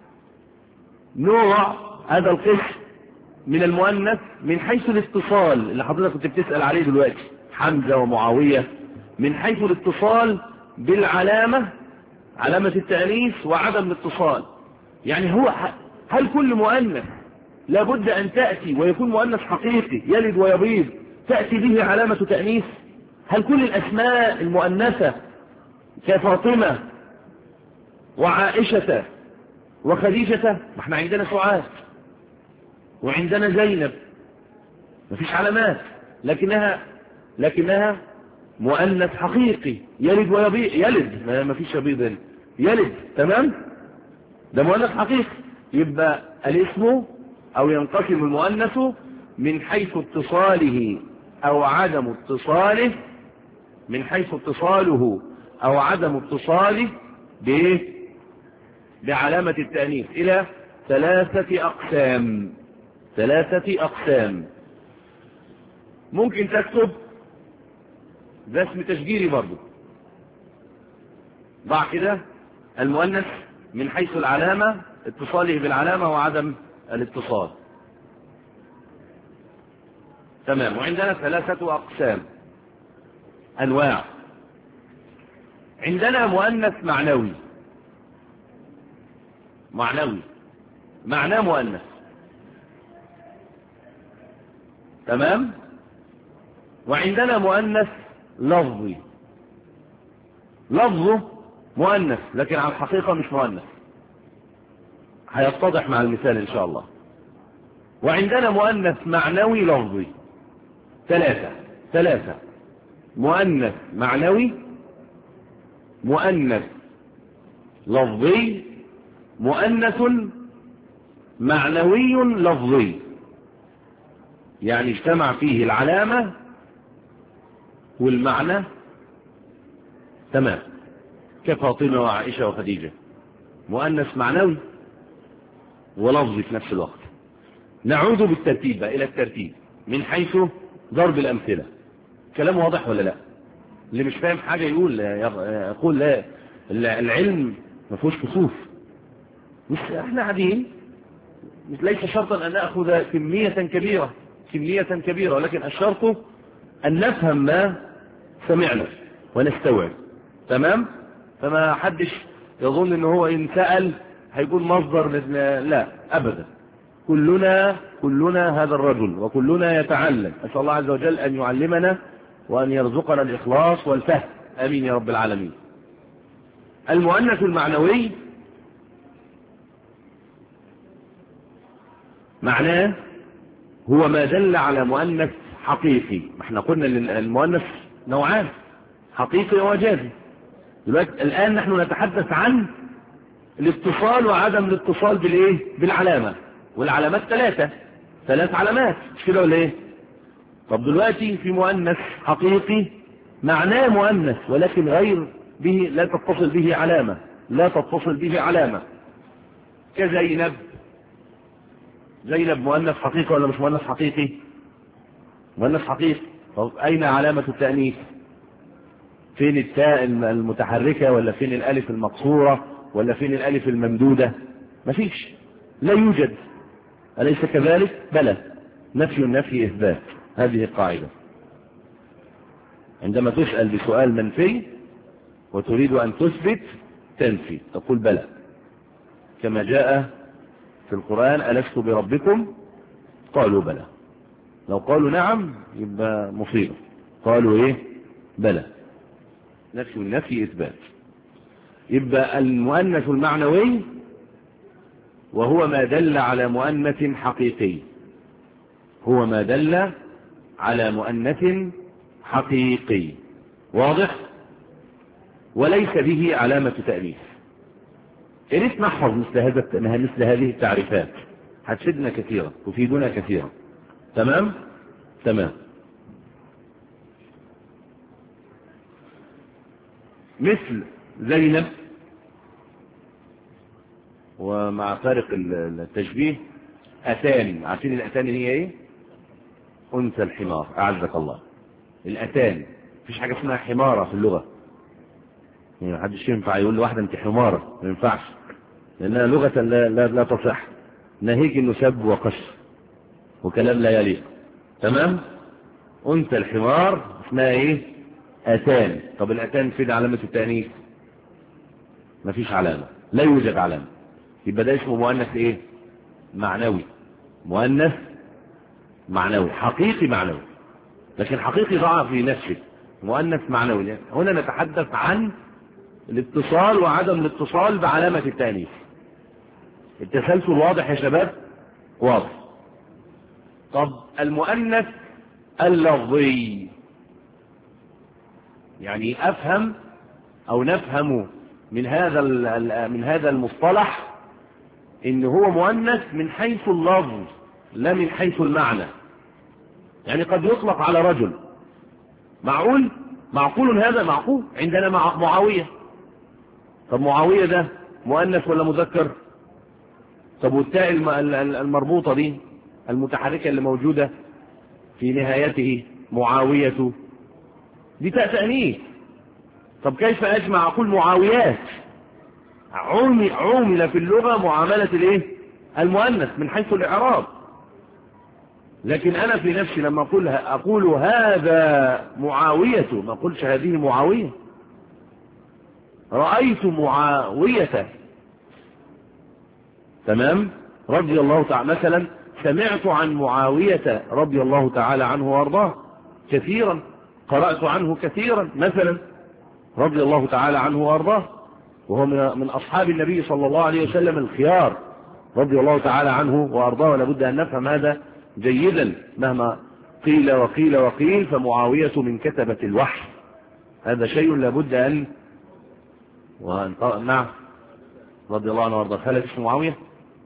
نوع هذا القسم من المؤنث من حيث الاتصال اللي حضرتك كنت بتسأل عليه دلوقتي، حمزة ومعاوية، من حيث الاتصال بالعلامة، علامة التأنيث، وعدم الاتصال. يعني هو هل كل مؤنث لابد أن تأتي ويكون مؤنث حقيقي يلد ويبيض تأتي به علامة تأنيث؟ هل كل الأسماء المؤنثة كفاطمة وعائشة وخديجة؟ ما احنا عندنا سعاد وعندنا زينب، مفيش علامات، لكنها لكنها مؤنث حقيقي يلد ويبيض. يلد، ما فيش يبيض، يلد. تمام، ده مؤنث حقيقي. يبقى الاسم او ينقسم المؤنث من حيث اتصاله او عدم اتصاله، من حيث اتصاله او عدم اتصاله بايه؟ بعلامة التأنيث الى ثلاثة اقسام. ثلاثة اقسام. ممكن تكتب ده اسم تشجيري برضو. ضع كده المؤنث من حيث العلامة، اتصاله بالعلامة وعدم الاتصال. تمام. وعندنا ثلاثة أقسام، أنواع. عندنا مؤنث معنوي. معنوي معناه مؤنث. تمام. وعندنا مؤنث لفظي. لفظه مؤنث لكن على الحقيقة مش مؤنث، هيتضح مع المثال إن شاء الله. وعندنا مؤنث معنوي لفظي. ثلاثة ثلاثة مؤنث معنوي، مؤنث لفظي، مؤنث معنوي لفظي. يعني اجتمع فيه العلامة والمعنى. تمام. كفاطمة وعائشة وخديجة، مؤنث معنوي ولفظي في نفس الوقت. نعود بالترتيب إلى الترتيب من حيث ضرب الأمثلة. كلام واضح ولا لا؟ اللي مش فاهم حاجة يقول يقول لا، العلم ما فيهوش كسوف. مش احنا قاعدين، مش ليس شرطا أن نأخذ كمية كبيرة كمية كبيرة ولكن الشرط أن نفهم ما سمعنا ونستوعب. تمام. فما حدش يظن ان هو ان سأل هيكون مصدر، لا ابدا. كلنا كلنا هذا الرجل وكلنا يتعلم. اسال الله عز وجل ان يعلمنا وان يرزقنا الاخلاص والفهم، امين يا رب العالمين. المؤنث المعنوي معناه هو ما دل على مؤنث حقيقي. ما احنا قلنا المؤنث نوعان، حقيقي ومجازي. دلوقتي الآن نحن نتحدث عن الاتصال وعدم الاتصال بالايه؟ بالعلامة. والعلامات ثلاثة ثلاث علامات، مش كده ولا ايه؟ طب دلوقتي في مؤنث حقيقي معناه مؤنث ولكن غير به، لا تتصل به علامة، لا تتصل به علامة. كزينب. زينب مؤنث حقيقي ولا مش مؤنث حقيقي؟ مؤنث حقيقي. طب أين علامة التأنيث؟ فين التاء المتحركة ولا فين الألف المقصورة ولا فين الألف الممدودة؟ مفيش، لا يوجد. أليس كذلك؟ بلى. نفي النفي إثبات، هذه القاعدة. عندما تسأل بسؤال منفي وتريد أن تثبت تنفي، تقول بلى، كما جاء في القرآن ألست بربكم قالوا بلى. لو قالوا نعم يبقى مصيبة، قالوا ايه بلى، نفي والنفي إثبات. يبقى المؤنث المعنوي وهو ما دل على مؤنث حقيقي، هو ما دل على مؤنث حقيقي واضح، وليس به علامة تأنيث. إريد نحفظ مثل هذا مثل هذه التعريفات هتفيدنا كثيرا، تفيدنا كثيرا. تمام تمام. مثل زينب، ومع فارق التشبيه، أتان. عارفين الأتان هي ايه؟ أنثى الحمار، أعزك الله. الأتان مفيش حاجة اسمها حمارة في اللغة، يعني محدش ينفع يقول لواحدة انت حمارة، ما ينفعش، لأنها لغة لا, لا, لا تصح، ناهيك انه سب وقش وكلام لا يليق. تمام. أنثى الحمار اسمها ايه؟ أتان. طب الأتان فين علامة التأنيث؟ مفيش علامة، لا يوجد علامة. يبقى ده اسمه مؤنث ايه؟ معنوي. مؤنث معنوي، حقيقي معنوي، لكن حقيقي ضعف في نفسه، مؤنث معنوي. هنا نتحدث عن الاتصال وعدم الاتصال بعلامة التأنيث. التسلسل واضح يا شباب؟ واضح. طب المؤنث اللفظي، يعني افهم او نفهم من هذا من هذا المصطلح ان هو مؤنث من حيث اللفظ لا من حيث المعنى. يعني قد يطلق على رجل، معقول معقول هذا معقول. عندنا مع معاوية، طب معاوية ده مؤنث ولا مذكر؟ طب والتاء المربوطة دي المتحركة اللي موجودة في نهايته معاوية، دي تاء تأنيث. طب كيف اجمع اقول معاويات؟ عومل في اللغة معاملة الايه؟ المؤنث من حيث الاعراب. لكن انا في نفسي لما اقول اقول هذا معاوية، ما اقولش هذه معاوية. رأيت معاوية، تمام، رضي الله تعالى. مثلا سمعت عن معاوية رضي الله تعالى عنه وارضاه كثيرا، قرأت عنه كثيرا مثلا رضي الله تعالى عنه وارضاه، وهو من اصحاب النبي صلى الله عليه وسلم الخيار رضي الله تعالى عنه وارضاه. ولا بد ان نفهم هذا جيدا، مهما قيل وقيل وقيل فمعاوية من كتبة الوحي، هذا شيء لابد ان وان نعم رضي الله عنه وارضاه. هل اسمه معاوية؟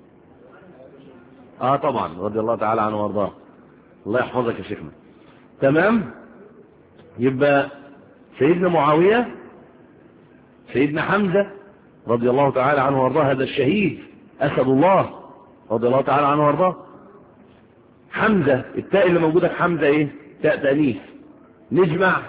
اه طبعا رضي الله تعالى عنه وارضاه، الله يحفظك يا شيخنا. تمام. يبقى سيدنا معاوية، سيدنا حمزة رضي الله تعالى عنه وارضاه، هذا الشهيد أسد الله رضي الله تعالى عنه وارضاه. حمزة، التاء اللي موجودة في حمزة ايه؟ تاء تأنيث. نجمع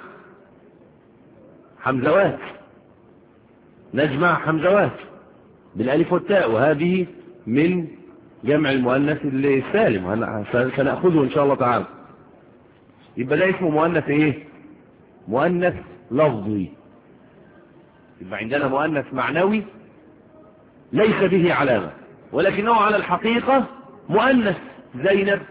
حمزوات، نجمع حمزوات بالالف والتاء، وهذه من جمع المؤنث السالم، سنأخذه ان شاء الله تعالى. يبقى ده اسمه مؤنث ايه؟ مؤنث لفظي. يبقى عندنا مؤنث معنوي ليس به علامة، ولكنه على الحقيقة مؤنث. زينب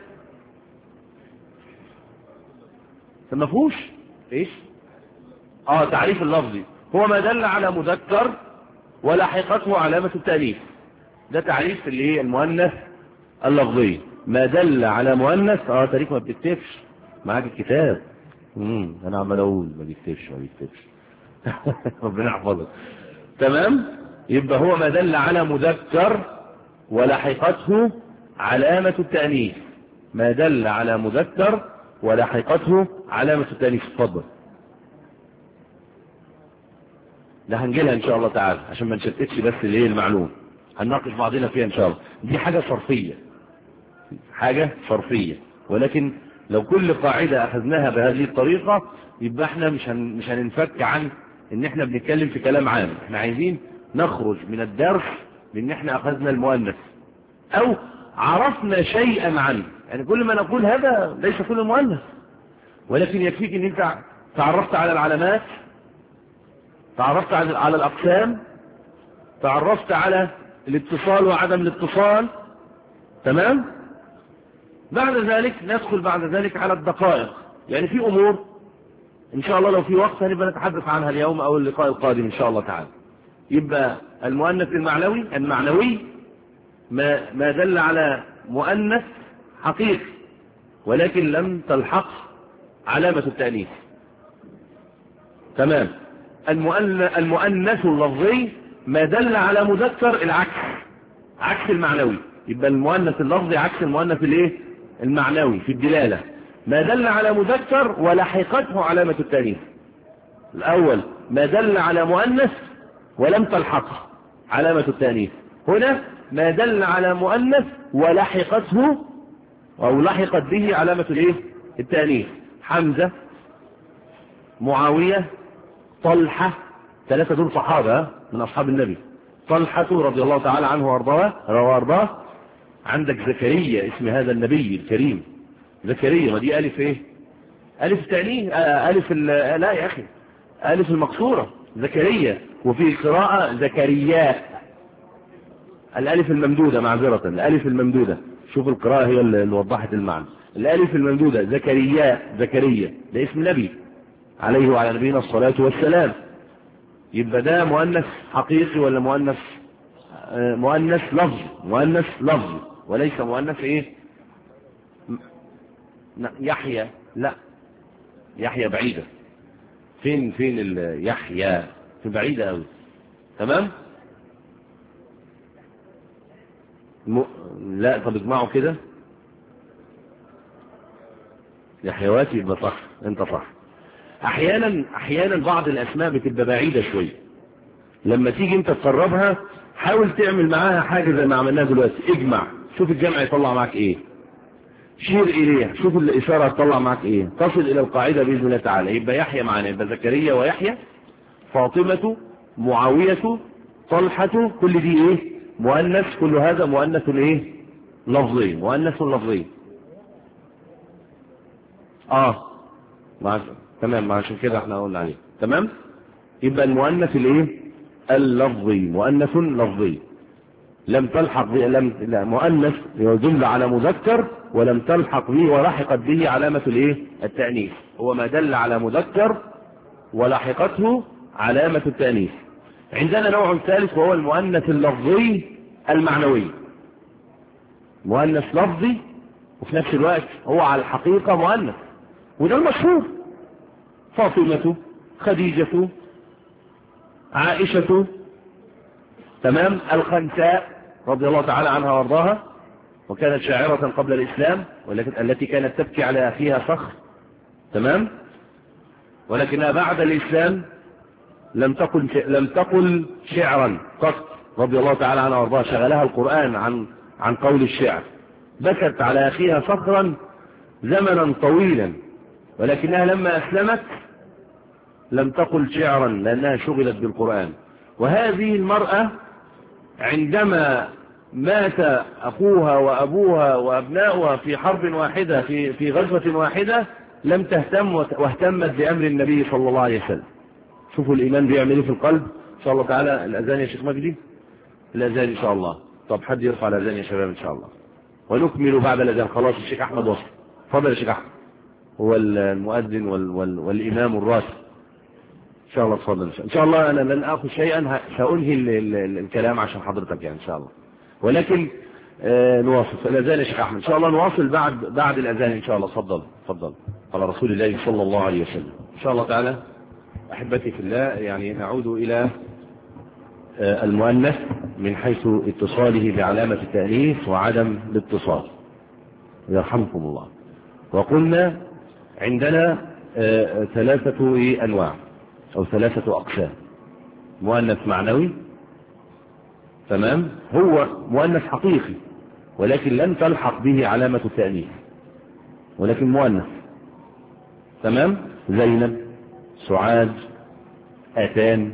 ما فيهوش ايش؟ اه تعريف اللفظي هو ما دل على مذكر ولاحقته علامة التأنيث، ده تعريف اللي هي المؤنث اللفظي. ما دل على مؤنث. اه تاريخ ما بتكتبش معاك الكتاب. امم انا عمال اقول ما بيكتبش ما بيكتبش ربنا يحفظك. تمام. يبقى هو ما دل على مذكر ولاحقته علامة التأنيث، ما دل على مذكر ولاحقته علامة التأنيث. اتفضل، ده هنجيلها ان شاء الله تعالى عشان ما نشتتش بس اللي هي المعلوم، هنناقش بعضنا فيها ان شاء الله. دي حاجة صرفية، حاجة صرفية، ولكن لو كل قاعدة اخذناها بهذه الطريقة يبقى احنا مش هن مش هننفك عن ان احنا بنتكلم في كلام عام. احنا عايزين نخرج من الدرس بان احنا اخذنا المؤنث او عرفنا شيئا عنه. يعني كل ما نقول هذا ليس كل المؤنث، ولكن يكفيك ان انت تعرفت على العلامات، تعرفت على الأقسام، تعرفت على الاتصال وعدم الاتصال. تمام. بعد ذلك ندخل بعد ذلك على الدقائق، يعني في أمور إن شاء الله لو في وقت هنبقى نتحدث عنها اليوم أو اللقاء القادم إن شاء الله تعالى. يبقى المؤنث المعنوي المعنوي ما, ما دل على مؤنث حقيقي ولكن لم تلحق علامة التأنيث. تمام. المؤنث اللفظي ما دل على مذكر العكس، عكس المعنوي. يبقى المؤنث اللفظي عكس المؤنث الايه المعنوي في الدلالة. ما دل على مذكر ولحقته علامة التأنيث. الأول ما دل على مؤنث ولم تلحقه علامة التأنيث. هنا ما دل على مؤنث ولحقته أو لحقت به علامة الايه التأنيث. حمزة، معاوية، طلحة، ثلاثة دول صحابة من أصحاب النبي. طلحة رضي الله تعالى عنه وارضاه. عندك زكريا اسم هذا النبي الكريم زكريا، ودي ألف ايه ألف تأنيث آه ألف لا يا أخي ألف المقصورة زكريا، وفي قراءة زكرياء الألف الممدودة معذرة الألف الممدودة. شوف القراءة هي اللي وضحت المعنى. الألف الممدودة زكرياء زكريا ده اسم نبي عليه وعلى نبينا الصلاة والسلام. يبقى ده مؤنث حقيقي ولا مؤنث آه مؤنث لفظ مؤنث لفظ وليس مؤنث ايه يحيى. لا يحيى بعيدة. فين فين يحيى في بعيدة قوي. تمام. م... لا طب اجمعوا كده يحيواتي يبقى صح انت صح. احيانا احيانا بعض الاسماء بتبقى بعيدة شوية، لما تيجي انت تقربها حاول تعمل معاها حاجة زي ما عملناها دلوقتي. اجمع شوف الجمع يطلع معاك ايه، شير اليه شوف الاشارة تطلع معاك ايه، تصل الى القاعدة باذن الله تعالى. يبقى يحيى معنا، يبقى زكريا ويحيى، فاطمة، معاوية، طلحة، كل دي ايه مؤنث. كل هذا مؤنث ايه لفظي مؤنث لفظي. اه مع... تمام عشان كده احنا قلنا عليه. تمام. يبقى المؤنث الايه اللفظي مؤنث لفظي لم تلحق به لم لا مؤنث يدل على مذكر ولم تلحق به ولحقت به علامة الايه التأنيث. هو ما دل على مذكر ولحقته علامة التأنيث. عندنا نوع ثالث وهو المؤنث اللفظي المعنوي. مؤنث لفظي وفي نفس الوقت هو على الحقيقة مؤنث، وده المشهور. فاطمة، خديجة، عائشة. تمام. الخنساء رضي الله تعالى عنها وارضاها، وكانت شاعرة قبل الإسلام ولكن التي كانت تبكي على أخيها صخر. تمام. ولكنها بعد الإسلام لم تقل لم تقل شعرا قط رضي الله تعالى عنها وارضاها. شغلها القرآن عن عن قول الشعر. بكت على أخيها صخرا زمنا طويلا، ولكنها لما أسلمت لم تقل شعرا لأنها شغلت بالقرآن. وهذه المرأة عندما مات أخوها وأبوها وأبناؤها في حرب واحدة في في غزوة واحدة لم تهتم واهتمت بأمر النبي صلى الله عليه وسلم. شوفوا الإيمان بيعمل ايه في القلب. إن شاء الله تعالى الأذان يا شيخ مجدي، الأذان إن شاء الله. طب حد يرفع الأذان يا شباب إن شاء الله، ونكمل بعد الأذان. خلاص الشيخ أحمد وصل. تفضل يا شيخ أحمد، هو المؤذن وال وال والإمام الراتب. إن شاء الله تفضل. إن شاء الله أنا لن آخذ شيئا، سأنهي ال ال الكلام عشان حضرتك يعني إن شاء الله. ولكن آه نواصل الأذان يا شيخ أحمد إن شاء الله. نواصل بعد بعد الأذان إن شاء الله. تفضل تفضل على رسول الله صلى الله عليه وسلم. إن شاء الله تعالى أحبتي في الله، يعني نعود إلى آه المؤنث من حيث اتصاله بعلامة التأنيث وعدم الاتصال يرحمكم الله. وقلنا عندنا آه ثلاثة أنواع أو ثلاثة أقسام. مؤنث معنوي، تمام، هو مؤنث حقيقي ولكن لن تلحق به علامة التأنيث ولكن مؤنث. تمام. زينب، سعاد، آتان،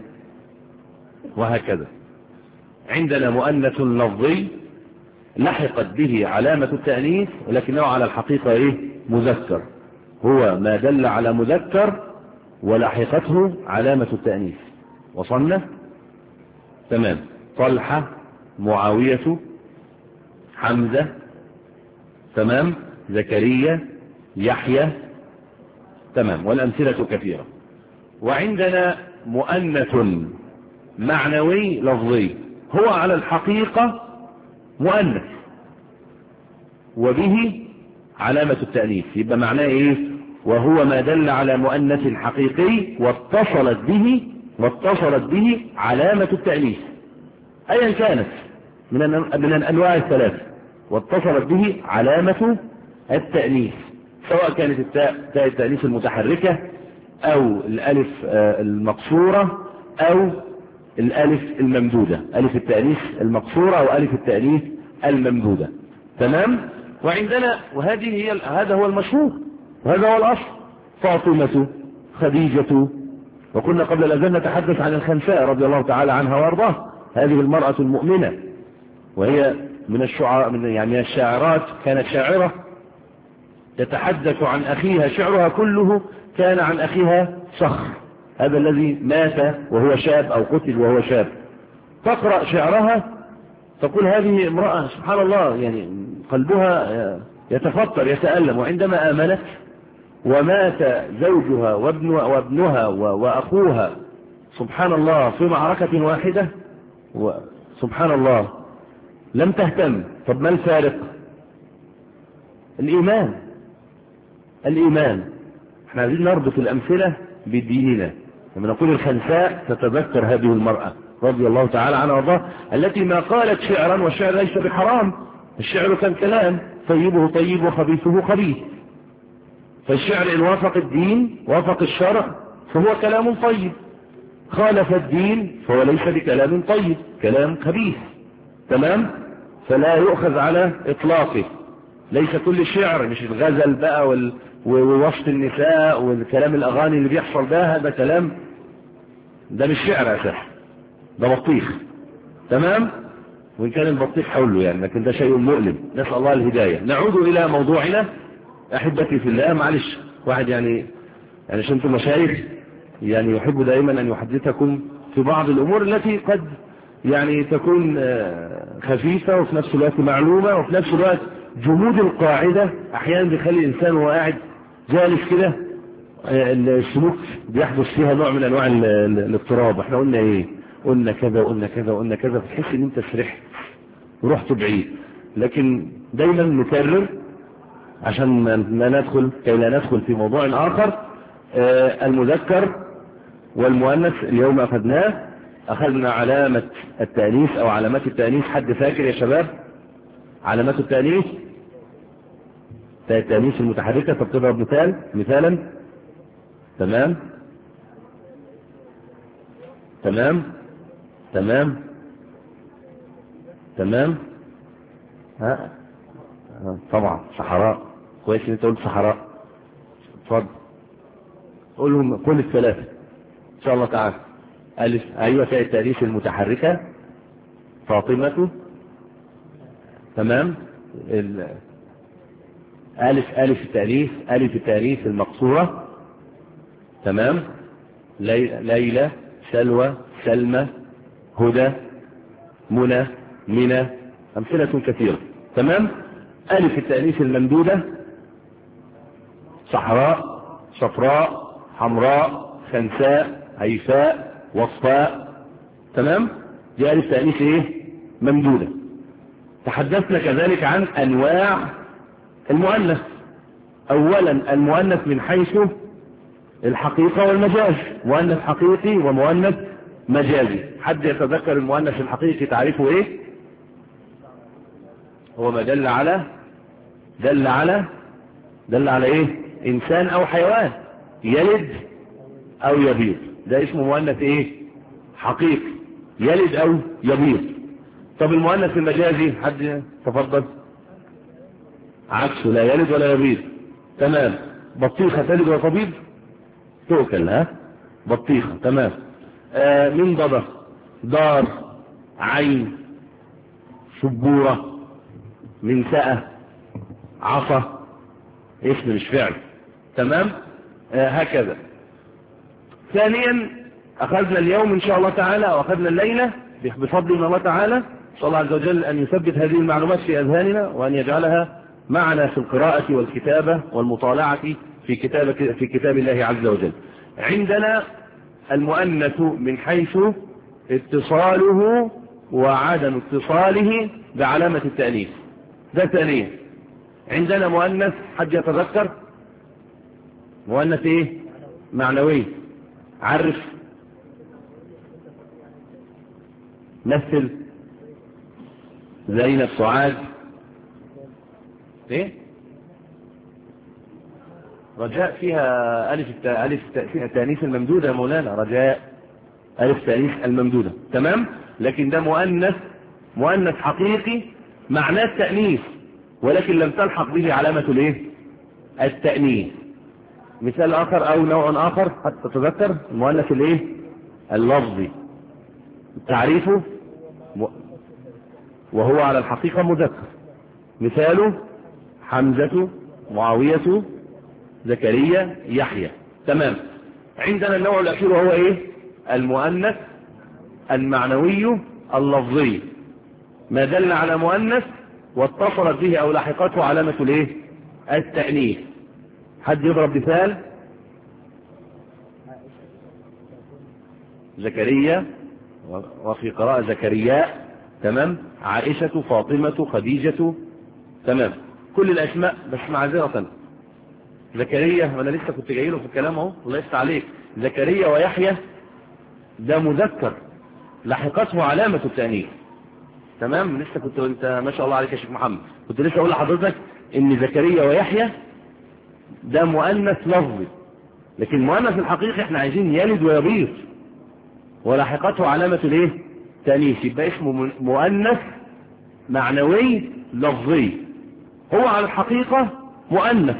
وهكذا. عندنا مؤنث لفظي لحقت به علامة التأنيث ولكنه على الحقيقة ايه مذكر. هو ما دل على مذكر ولحقته علامة التأنيث. وصلنا؟ تمام. طلحة، معاوية، حمزة، تمام، زكريا، يحيى، تمام، والأمثلة كثيرة. وعندنا مؤنث معنوي لفظي، هو على الحقيقة مؤنث وبه علامة التأنيث، يبقى معناه ايه؟ وهو ما دل على مؤنث حقيقي واتصلت به واتصلت به علامة التأنيث ايا كانت من من الانواع الثلاثة، واتصلت به علامة التأنيث، سواء كانت التاء تاء التأنيث المتحركة او الالف المقصورة او الالف الممدودة، الف التأنيث المقصورة او الف التأنيث الممدودة. تمام. وعندنا وهذه هي هذا هو المشهور وهذا هو الاصل، فاطمة، خديجة، وكنا قبل الاذان نتحدث عن الخنساء رضي الله تعالى عنها وارضاها، هذه المرأة المؤمنة، وهي من الشعراء من يعني من الشاعرات، كانت شاعرة تتحدث عن اخيها، شعرها كله كان عن اخيها صخر، هذا الذي مات وهو شاب او قتل وهو شاب، تقرأ شعرها تقول هذه امرأة سبحان الله يعني قلبها يتفطر يتألم، وعندما آمنت ومات زوجها وابنها وأخوها سبحان الله في معركة واحدة، سبحان الله لم تهتم. طب ما الفارق؟ الإيمان. الإيمان. احنا عايزين نربط الأمثلة بديننا. لما نقول الخنساء تتذكر هذه المرأة رضي الله تعالى عنها وارضاها، التي ما قالت شعرا، والشعر ليس بحرام، الشعر كان كلام، طيبه طيب وخبيثه خبيث، فالشعر إن وافق الدين وافق الشرع فهو كلام طيب، خالف الدين فهو ليس بكلام طيب، كلام خبيث. تمام. فلا يؤخذ على إطلاقه، ليس كل شعر، مش الغزل بقى وال... ووصف النساء والكلام الأغاني اللي بيحصل ده، هذا كلام، ده مش شعر أساسا، ده بطيخ. تمام. وإن كان البطيخ حلو يعني، لكن ده شيء مؤلم، نسأل الله الهداية. نعود إلى موضوعنا أحبتي في الله. معلش واحد يعني يعني عشان انتم مشايخ يعني يحب دائما أن يحدثكم في بعض الأمور التي قد يعني تكون خفيفة وفي نفس الوقت معلومة، وفي نفس الوقت جمود القاعدة أحيانا بيخلي الإنسان وهو قاعد جالس كده السلوك بيحدث فيها نوع من أنواع الاضطراب. احنا قلنا ايه؟ قلنا كذا وقلنا كذا وقلنا كذا، فتحس ان انت سرحت ورحت بعيد. لكن دايما نكرر عشان ما ندخل كي لا ندخل في موضوع آخر. آه المذكر والمؤنث اليوم أخذناه، أخذنا علامة التأنيث أو علامات التأنيث. حد فاكر يا شباب علامات التأنيث؟ التأنيث المتحركة. طب تضرب مثال مثالا. تمام تمام تمام تمام. ها طبعا صحراء، كويس ان انت قلت صحراء. اتفضل قولهم كل الثلاثة ان شاء الله تعالى. الف ايوه تاء التأنيث المتحركة، فاطمة، تمام. الف الف التأنيث الف التأنيث المقصورة، تمام. ليلى، سلوى، سلمى، هدى، منى، منى، أمثلة كثيرة. تمام. ألف التأنيث الممدودة، صحراء، صفراء، حمراء، خنساء، هيفاء، وصفاء. تمام. دي ألف تأنيث ايه؟ ممدودة. تحدثنا كذلك عن أنواع المؤنث. أولا المؤنث من حيث الحقيقة والمجاز، مؤنث حقيقي ومؤنث مجازي. حد يتذكر المؤنث الحقيقي تعرفه ايه؟ هو ما دل على دل على دل على ايه؟ انسان او حيوان يلد او يبيض، ده اسمه مؤنث ايه؟ حقيقي، يلد او يبيض. طب المؤنث المجازي حد تفضل. عكسه، لا يلد ولا يبيض. تمام. بطيخة تلد وتبيض؟ تؤكل. ها بطيخة. تمام. آه من ضبط، دار، عين، سبورة، منسأة، عصا، اسم مش فعل. تمام. آه هكذا. ثانيا أخذنا اليوم إن شاء الله تعالى أو أخذنا الليلة بفضل من الله تعالى صلى الله عز وجل أن يثبت هذه المعلومات في أذهاننا وأن يجعلها معنا في القراءة والكتابة والمطالعة في كتاب في كتاب الله عز وجل. عندنا المؤنث من حيث اتصاله وعدم اتصاله بعلامة التأنيث. ده ثانيا. عندنا مؤنث، حد يتذكر؟ مؤنث ايه؟ معنوي. عرف، مثل. زينب، سعاد، ايه؟ رجاء فيها ألف ألف فيها تأنيث الممدودة يا مولانا. رجاء ألف تأنيث الممدودة، تمام. لكن ده مؤنث، مؤنث حقيقي معناه التأنيث، ولكن لم تلحق به علامة الايه؟ التأنيث. مثال آخر أو نوع آخر حتى تتذكر، المؤنث الايه؟ اللفظي. تعريفه وهو على الحقيقة مذكر. مثاله حمزة، معاوية، زكريا، يحيى، تمام. عندنا النوع الأخير وهو ايه؟ المؤنث المعنوي اللفظي، ما دل على مؤنث واتصلت به او لحقته علامة الايه؟ التأنيث. حد يضرب مثال؟ زكريا، وفي قراءة زكرياء، تمام. عائشة، فاطمة، خديجة، تمام. كل الاسماء. بس معذرة زكريا، وانا لسه كنت جاي له في الكلام اهو، الله يفتح عليك. زكريا ويحيى ده مذكر لحقته علامة التأنيث، تمام. لسه كنت انت ما شاء الله عليك يا شيخ محمد، كنت لسه اقول لحضرتك ان زكريا ويحيى ده مؤنث لفظي، لكن المؤنث الحقيقي احنا عايزين يلد ويبيض ولحقته علامة الايه؟ تأنيث، يبقى اسمه مؤنث معنوي لفظي. هو على الحقيقة مؤنث،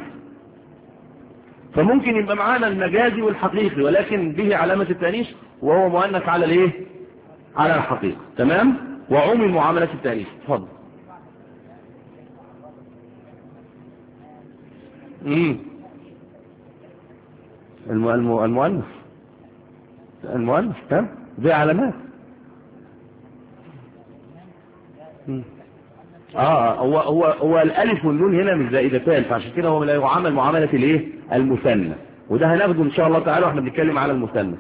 فممكن يبقى معانا المجازي والحقيقي ولكن به علامة التأنيث، وهو مؤنث على الايه؟ على الحقيقة، تمام. وعموم معاملة التأنيث. اتفضل. امم المؤنث المؤنث تمام، دي علامات. مم. اه هو هو هو الالف والنون هنا مش زائدتان، فعشان كده هو لا يعامل معاملة الايه؟ المثنى، وده هناخده ان شاء الله تعالى واحنا بنتكلم على المثنى.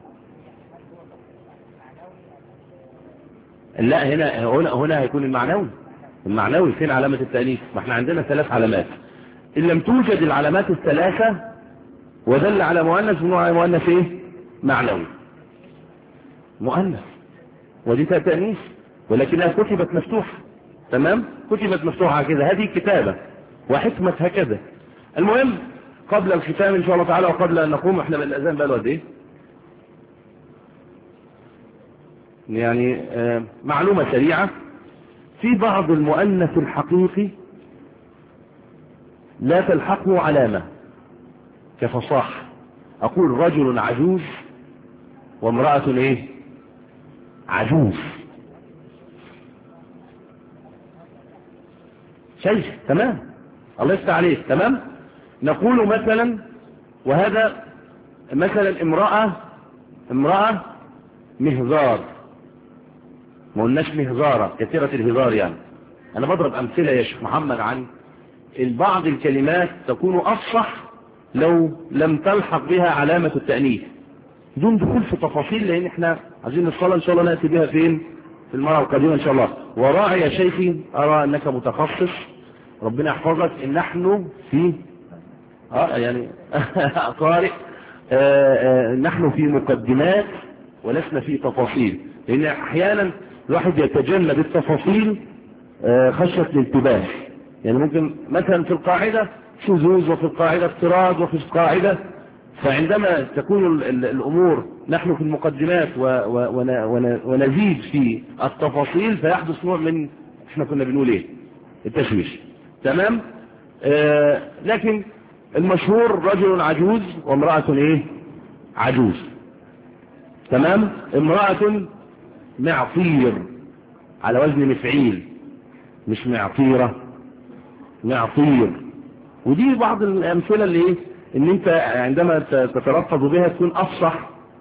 لا هنا هنا هنا هيكون المعنوي. المعنوي فين علامة التأنيث؟ ما احنا عندنا ثلاث علامات. ان لم توجد العلامات الثلاثة ودل على مؤنث، بنوع مؤنث ايه؟ معنوي. مؤنث ودي تأنيث ولكنها كتبت مفتوحة، تمام. كتبت مفتوحة كده، هذه كتابة وحكمة هكذا. المهم قبل الختام ان شاء الله تعالى وقبل ان نقوم، احنا بالاذان بقى الوقت ايه؟ يعني آه معلومة سريعة. في بعض المؤنث الحقيقي لا تلحقه علامة كفصاحة. اقول رجل عجوز وامرأة ايه؟ عجوز. شيء تمام، الله يفتح عليك، تمام. نقول مثلا، وهذا مثلا امرأة امرأة مهزار، ما قلناش مهزارة كثيرة الهزار يعني. انا بضرب امثلة يا شيخ محمد عن بعض الكلمات تكون افصح لو لم تلحق بها علامة التأنيث، دون دخول في تفاصيل، لان احنا عايزين الصلاة ان شاء الله نأتي بها فين؟ في المرة القادمة ان شاء الله. وراعي يا شيخي، ارى انك متخصص، ربنا يحفظك، ان نحن في اه يعني قارئ آه آه نحن في مقدمات ولسنا في تفاصيل، لان احيانا الواحد يتجنب التفاصيل آه خشية الانتباه. يعني ممكن مثلا في القاعدة شذوذ، وفي القاعدة اضطراد، وفي القاعدة، فعندما تكون الامور نحن في المقدمات ونزيد في التفاصيل فيحدث نوع من احنا كنا بنقول ايه؟ التشويش، تمام. آه لكن المشهور رجل عجوز وامرأة ايه؟ عجوز، تمام. امرأة معطير على وزن مفعيل، مش معطيرة، معطير. ودي بعض الامثلة اللي ايه؟ ان انت عندما تتلفظ بها تكون افصح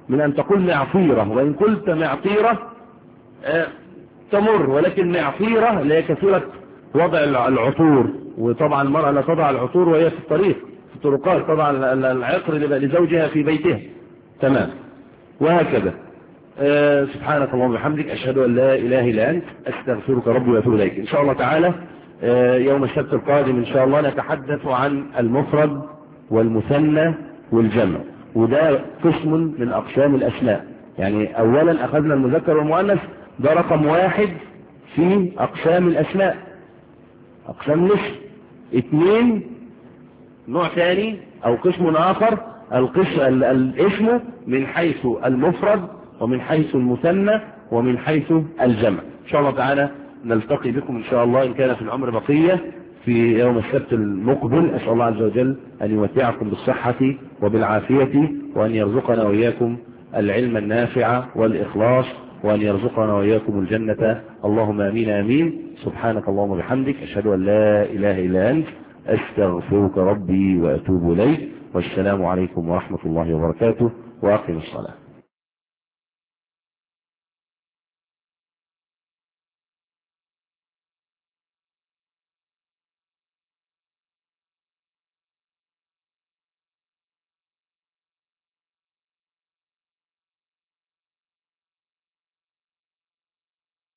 من أن تقول معطيرة، وإن قلت معطيرة آه تمر، ولكن معطيرة اللي هي كثيرة وضع العطور، وطبعا المرأة لا تضع العطور وهي في الطريق في الطرقات، طبعا العطر لزوجها في بيتها. تمام. وهكذا. آه سبحانك اللهم وبحمدك، أشهد أن لا إله إلا أنت، أستغفرك ربي وأتوب إليك. إن شاء الله تعالى آه يوم السبت القادم إن شاء الله نتحدث عن المفرد والمثنى والجمع، وده قسم من أقسام الأسماء. يعني أولا أخذنا المذكر والمؤنث، ده رقم واحد في أقسام الأسماء، أقسام نصف. اثنين، نوع ثاني أو قسم آخر، القسم الاسم من حيث المفرد ومن حيث المثنى ومن حيث الجمع. إن شاء الله تعالى نلتقي بكم إن شاء الله إن كان في العمر بقية في يوم السبت المقبل. أسأل الله عز وجل أن يمتعكم بالصحة وبالعافية، وأن يرزقنا وإياكم العلم النافع والإخلاص، وأن يرزقنا وإياكم الجنة. اللهم آمين آمين. سبحانك اللهم وبحمدك، أشهد أن لا إله إلا أنت، أستغفرك ربي وأتوب إليك. والسلام عليكم ورحمة الله وبركاته، وأقم الصلاة.